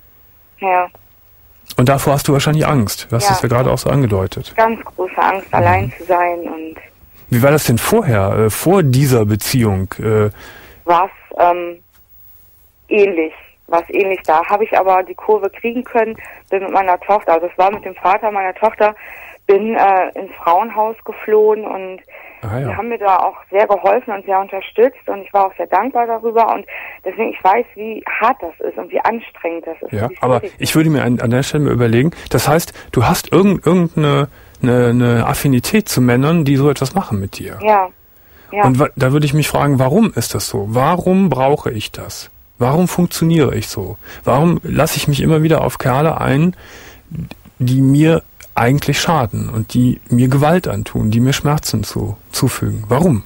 Ja. Und davor hast du wahrscheinlich Angst. Du hast es ja, ja gerade auch so angedeutet. Ganz große Angst, mhm. allein zu sein. Und wie war das denn vorher, äh, vor dieser Beziehung? Äh, war es ähm, ähnlich. War es ähnlich. Da habe ich aber die Kurve kriegen können, bin mit meiner Tochter, also es war mit dem Vater meiner Tochter, bin äh, ins Frauenhaus geflohen und ah, ja. die haben mir da auch sehr geholfen und sehr unterstützt und ich war auch sehr dankbar darüber und deswegen, ich weiß, wie hart das ist und wie anstrengend das ist. Ja, aber ich würde mir an, an der Stelle mal überlegen, das heißt, du hast irgend, irgendeine eine, eine Affinität zu Männern, die so etwas machen mit dir. Ja. ja. Und wa- da würde ich mich fragen, warum ist das so? Warum brauche ich das? Warum funktioniere ich so? Warum lasse ich mich immer wieder auf Kerle ein, die mir eigentlich schaden und die mir Gewalt antun, die mir Schmerzen zu, zufügen? Warum?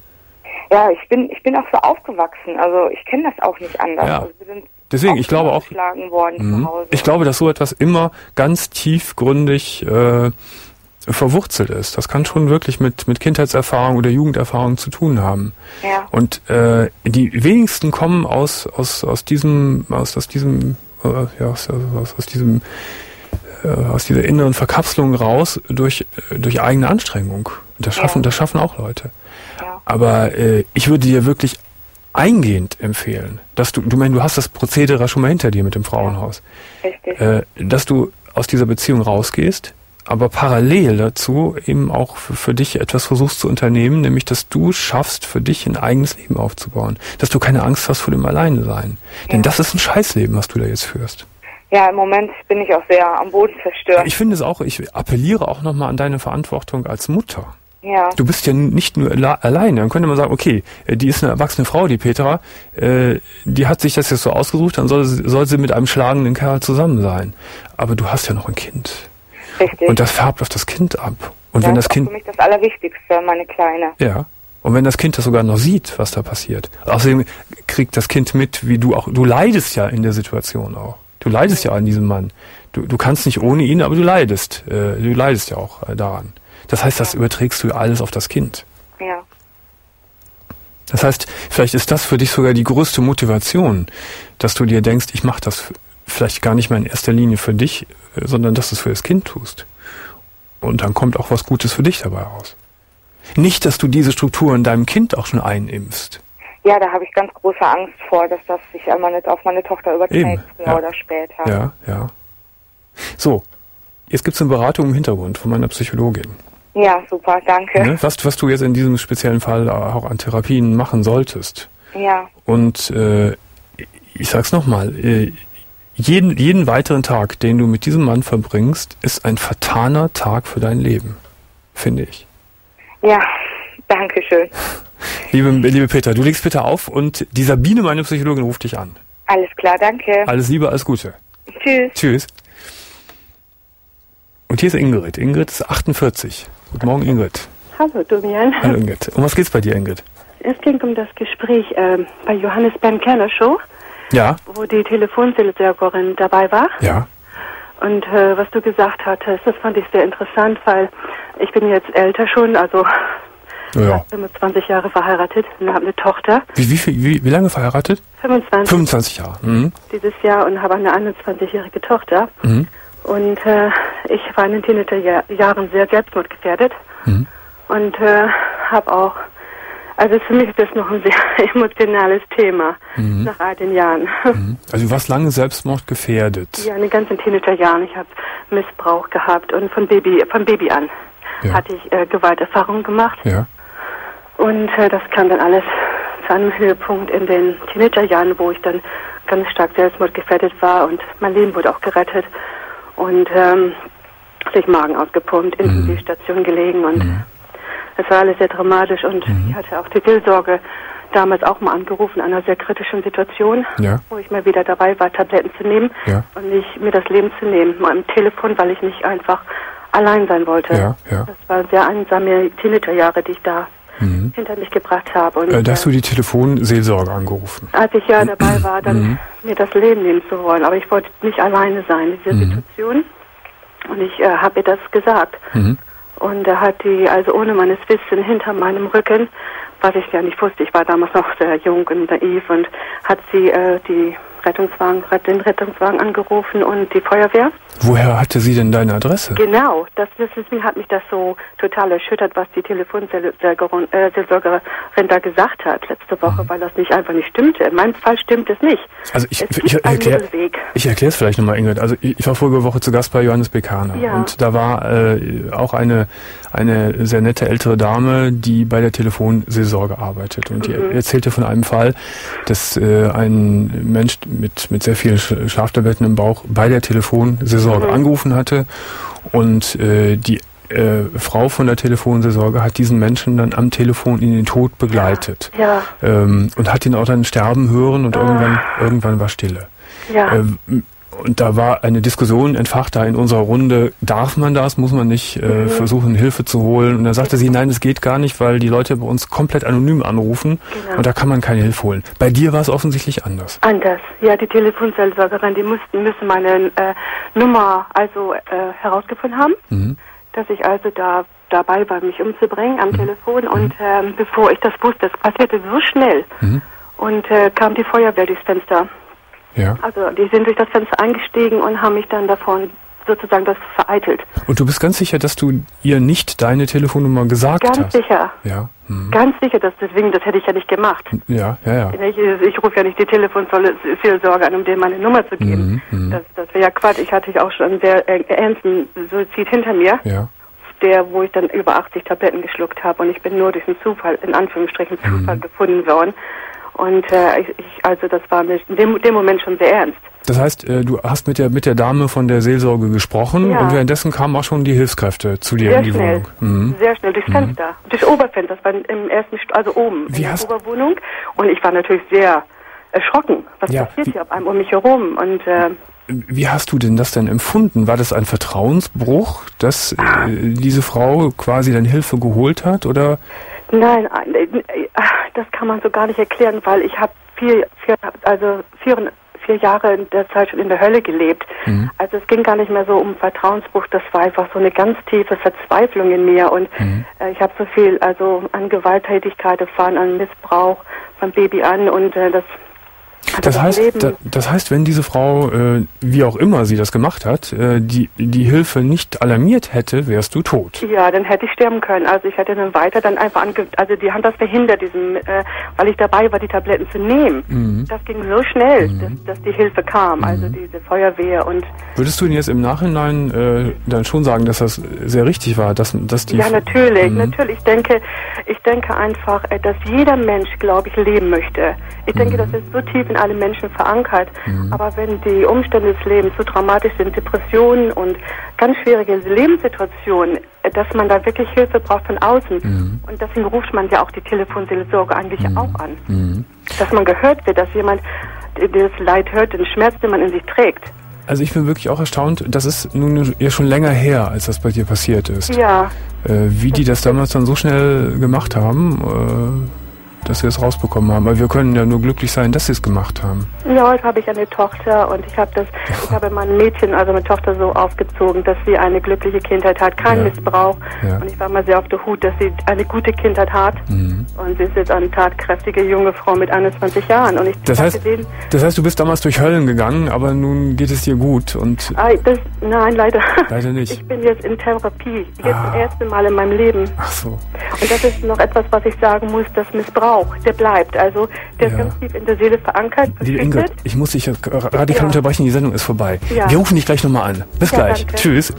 Ja, ich bin ich bin auch so aufgewachsen, also ich kenne das auch nicht anders. Ja. Also wir sind Deswegen, ich glaube auch, worden mh, zu Hause. ich glaube, dass so etwas immer ganz tiefgründig äh, verwurzelt ist. Das kann schon wirklich mit mit Kindheitserfahrung oder Jugenderfahrung zu tun haben. Ja. Und äh, die wenigsten kommen aus aus aus diesem aus aus diesem äh, ja aus, aus, aus diesem äh, aus dieser inneren Verkapselung raus durch durch eigene Anstrengung. Und das schaffen ja. das schaffen auch Leute. Ja. Aber äh, ich würde dir wirklich eingehend empfehlen, dass du, du meinst, du hast das Prozedere schon mal hinter dir mit dem Frauenhaus, ja. Richtig. Äh, dass du aus dieser Beziehung rausgehst, aber parallel dazu eben auch für, für dich etwas versuchst zu unternehmen, nämlich, dass du schaffst, für dich ein eigenes Leben aufzubauen. Dass du keine Angst hast vor dem Alleinesein. Ja. Denn das ist ein Scheißleben, was du da jetzt führst. Ja, im Moment bin ich auch sehr am Boden zerstört. Ich finde es auch, ich appelliere auch nochmal an deine Verantwortung als Mutter. Ja. Du bist ja nicht nur alleine. Dann könnte man sagen, okay, die ist eine erwachsene Frau, die Petra, äh, die hat sich das jetzt so ausgesucht, dann soll sie, soll sie mit einem schlagenden Kerl zusammen sein. Aber du hast ja noch ein Kind. Richtig. Und das färbt auf das Kind ab. Und das wenn das ist Kind, für mich das Allerwichtigste, meine Kleine. Ja. Und wenn das Kind das sogar noch sieht, was da passiert. Außerdem kriegt das Kind mit, wie du auch, du leidest ja in der Situation auch. Du leidest ja an diesem Mann. Du, du kannst nicht ohne ihn, aber du leidest. Äh, du leidest ja auch äh, daran. Das heißt, das überträgst du alles auf das Kind. Ja. Das heißt, vielleicht ist das für dich sogar die größte Motivation, dass du dir denkst, ich mache das vielleicht gar nicht mehr in erster Linie für dich, sondern dass du es für das Kind tust. Und dann kommt auch was Gutes für dich dabei raus. Nicht, dass du diese Struktur in deinem Kind auch schon einimpfst. Ja, da habe ich ganz große Angst vor, dass das sich auf meine, auf meine Tochter überträgt, Eben, früher ja. oder später. Ja, ja. So, jetzt gibt es eine Beratung im Hintergrund von meiner Psychologin. Ja, super, danke. Ne? Was, was du jetzt in diesem speziellen Fall auch an Therapien machen solltest. Ja. Und äh, ich sag's nochmal, äh, jeden, jeden weiteren Tag, den du mit diesem Mann verbringst, ist ein vertaner Tag für dein Leben, finde ich. Ja, danke schön. Liebe, liebe Petra, du legst bitte auf und die Sabine, meine Psychologin, ruft dich an. Alles klar, danke. Alles Liebe, alles Gute. Tschüss. Tschüss. Und hier ist Ingrid. Ingrid ist achtundvierzig. Guten Morgen, Ingrid. Hallo, Domian. Hallo, Ingrid. Um was geht's bei dir, Ingrid? Es ging um das Gespräch äh, bei Johannes Ben Keller Show. Ja. Wo die Telefonseelsorgerin dabei war. Ja. Und äh, was du gesagt hattest, das fand ich sehr interessant, weil ich bin jetzt älter schon, also ja. fünfundzwanzig Jahre verheiratet und habe eine Tochter. Wie, wie, viel, wie, wie lange verheiratet? fünfundzwanzig. fünfundzwanzig Jahre. Mhm. Dieses Jahr und habe eine einundzwanzigjährige Tochter. Mhm. Und äh, ich war in den Teenagerjahren sehr selbstmordgefährdet. Mhm. Und äh, habe auch Also für mich ist das noch ein sehr emotionales Thema, mhm. nach all den Jahren. Mhm. Also du warst lange selbstmordgefährdet. Ja, in den ganzen Teenagerjahren. Ich habe Missbrauch gehabt und von Baby, von Baby an ja. hatte ich äh, Gewalterfahrungen gemacht. Ja. Und äh, das kam dann alles zu einem Höhepunkt in den Teenagerjahren, wo ich dann ganz stark selbstmordgefährdet war und mein Leben wurde auch gerettet. Und ähm, durch Magen ausgepumpt, mhm. Intensivstation gelegen und mhm. es war alles sehr dramatisch und mhm. ich hatte auch die Seelsorge damals auch mal angerufen in einer sehr kritischen Situation, ja. wo ich mal wieder dabei war, Tabletten zu nehmen ja. und nicht mir das Leben zu nehmen, mal am Telefon, weil ich nicht einfach allein sein wollte. Ja, ja. Das waren sehr einsame Teenagerjahre, die ich da mhm. hinter mich gebracht habe. Und, äh, da hast du die Telefonseelsorge angerufen? Als ich ja dabei war, dann mhm. mir das Leben nehmen zu wollen, aber ich wollte nicht alleine sein in dieser mhm. Situation und ich äh, habe ihr das gesagt. Mhm. Und da hat die, also ohne meines Wissens, hinter meinem Rücken, was ich ja nicht wusste, ich war damals noch sehr jung und naiv, und hat sie äh, die Rettungswagen, den Rettungswagen angerufen und die Feuerwehr. Woher hatte sie denn deine Adresse? Genau, das, das ist, mir hat mich das so total erschüttert, was die Telefonseelsorgerin äh, da gesagt hat letzte Woche, mhm. weil das nicht einfach nicht stimmte. In meinem Fall stimmt es nicht. Also ich, es ich, ich erkläre ich erkläre es vielleicht nochmal, Ingrid. Also ich, ich war vorige Woche zu Gast bei Johannes Bekaner ja. und da war äh, auch eine eine sehr nette ältere Dame, die bei der Telefonseelsorge arbeitet, und mhm. die erzählte von einem Fall, dass äh, ein Mensch mit mit sehr vielen Schlaftabletten im Bauch bei der Telefonseelsorge mhm. angerufen hatte, und äh, die äh, Frau von der Telefonseelsorge hat diesen Menschen dann am Telefon in den Tod begleitet ja. Ja. Ähm, und hat ihn auch dann sterben hören, und ah. irgendwann irgendwann war Stille. Ja. Ähm, Und da war eine Diskussion entfacht da in unserer Runde, darf man das, muss man nicht äh, mhm. versuchen, Hilfe zu holen? Und da sagte sie, nein, das geht gar nicht, weil die Leute bei uns komplett anonym anrufen, genau. und da kann man keine Hilfe holen. Bei dir war es offensichtlich anders. Anders, ja, die Telefonseelsorgerin, die mussten, müssen meine äh, Nummer also äh, herausgefunden haben, mhm. dass ich also da dabei war, mich umzubringen am mhm. Telefon, und ähm, bevor ich das wusste, das passierte so schnell, mhm. und äh, kam die Feuerwehr durchs Fenster. Ja. Also die sind durch das Fenster eingestiegen und haben mich dann davon sozusagen das vereitelt. Und du bist ganz sicher, dass du ihr nicht deine Telefonnummer gesagt ganz hast? Ganz sicher. Ja. Mhm. Ganz sicher, dass deswegen, das hätte ich ja nicht gemacht. Ja, ja, ja. Ich, ich rufe ja nicht die Telefonseelsorge an, um denen meine Nummer zu geben. Mhm. Das, das wäre ja Quatsch. Ich hatte auch schon einen sehr äh, ernsten Suizid hinter mir. Ja. Der, wo ich dann über achtzig Tabletten geschluckt habe, und ich bin nur durch einen Zufall, in Anführungsstrichen Zufall, mhm. gefunden worden. Und äh, ich, also das war in dem, dem Moment schon sehr ernst. Das heißt, äh, du hast mit der mit der Dame von der Seelsorge gesprochen, ja. und währenddessen kamen auch schon die Hilfskräfte zu dir sehr in die schnell. Wohnung. Mhm. Sehr schnell, durchs mhm. Fenster, durchs Oberfenster, das war im ersten, St- also oben Wie in hast der Oberwohnung. Und ich war natürlich sehr erschrocken. Was ja. passiert hier auf einem um mich herum? Und äh, wie hast du denn das denn empfunden? War das ein Vertrauensbruch, dass äh, diese Frau quasi dann Hilfe geholt hat, oder? Nein, das kann man so gar nicht erklären, weil ich habe vier, vier, also vier, vier Jahre in der Zeit schon in der Hölle gelebt. Mhm. Also es ging gar nicht mehr so um Vertrauensbruch, das war einfach so eine ganz tiefe Verzweiflung in mir, und mhm. äh, ich habe so viel also an Gewalttätigkeit erfahren, an Missbrauch von Baby an, und äh, das Das heißt, da, das heißt, wenn diese Frau, äh, wie auch immer sie das gemacht hat, äh, die die Hilfe nicht alarmiert hätte, wärst du tot. Ja, dann hätte ich sterben können. Also ich hätte dann weiter dann einfach ange... Also die haben das verhindert, diesen, äh, weil ich dabei war, die Tabletten zu nehmen. Mhm. Das ging so schnell, mhm. dass, dass die Hilfe kam, mhm. also diese Feuerwehr und... Würdest du denn jetzt im Nachhinein äh, dann schon sagen, dass das sehr richtig war, dass, dass die... Ja, natürlich, mhm. natürlich. Ich denke, ich denke einfach, dass jeder Mensch, glaube ich, leben möchte. Ich denke, mhm. das ist so tief in alle Menschen verankert. Mhm. Aber wenn die Umstände des Lebens so dramatisch sind, Depressionen und ganz schwierige Lebenssituationen, dass man da wirklich Hilfe braucht von außen. Mhm. Und deswegen ruft man ja auch die Telefonseelsorge eigentlich mhm. auch an. Mhm. Dass man gehört wird, dass jemand das Leid hört, den Schmerz, den man in sich trägt. Also ich bin wirklich auch erstaunt, das ist nun ja schon länger her, als das bei dir passiert ist. Ja. Äh, wie die das damals dann so schnell gemacht haben, äh, dass sie es rausbekommen haben. Aber wir können ja nur glücklich sein, dass sie es gemacht haben. Ja, heute habe ich eine Tochter und ich habe das, ich habe mein Mädchen, also meine Tochter so aufgezogen, dass sie eine glückliche Kindheit hat, keinen ja. Missbrauch. Ja. Und ich war mal sehr auf der Hut, dass sie eine gute Kindheit hat. Mhm. Und sie ist jetzt eine tatkräftige junge Frau mit einundzwanzig Jahren. Und ich das heißt, denen, das heißt, du bist damals durch Höllen gegangen, aber nun geht es dir gut. Und ah, das, nein, leider. Leider nicht. Ich bin jetzt in Therapie, jetzt ah. das erste Mal in meinem Leben. Ach so. Und das ist noch etwas, was ich sagen muss, das Missbrauch, der bleibt. Also der ja. ist ganz tief in der Seele verankert. Liebe Ingrid, ich muss dich radikal ja. unterbrechen, die Sendung ist vorbei. Ja. Wir rufen dich gleich nochmal an. Bis ja, gleich. Danke. Tschüss.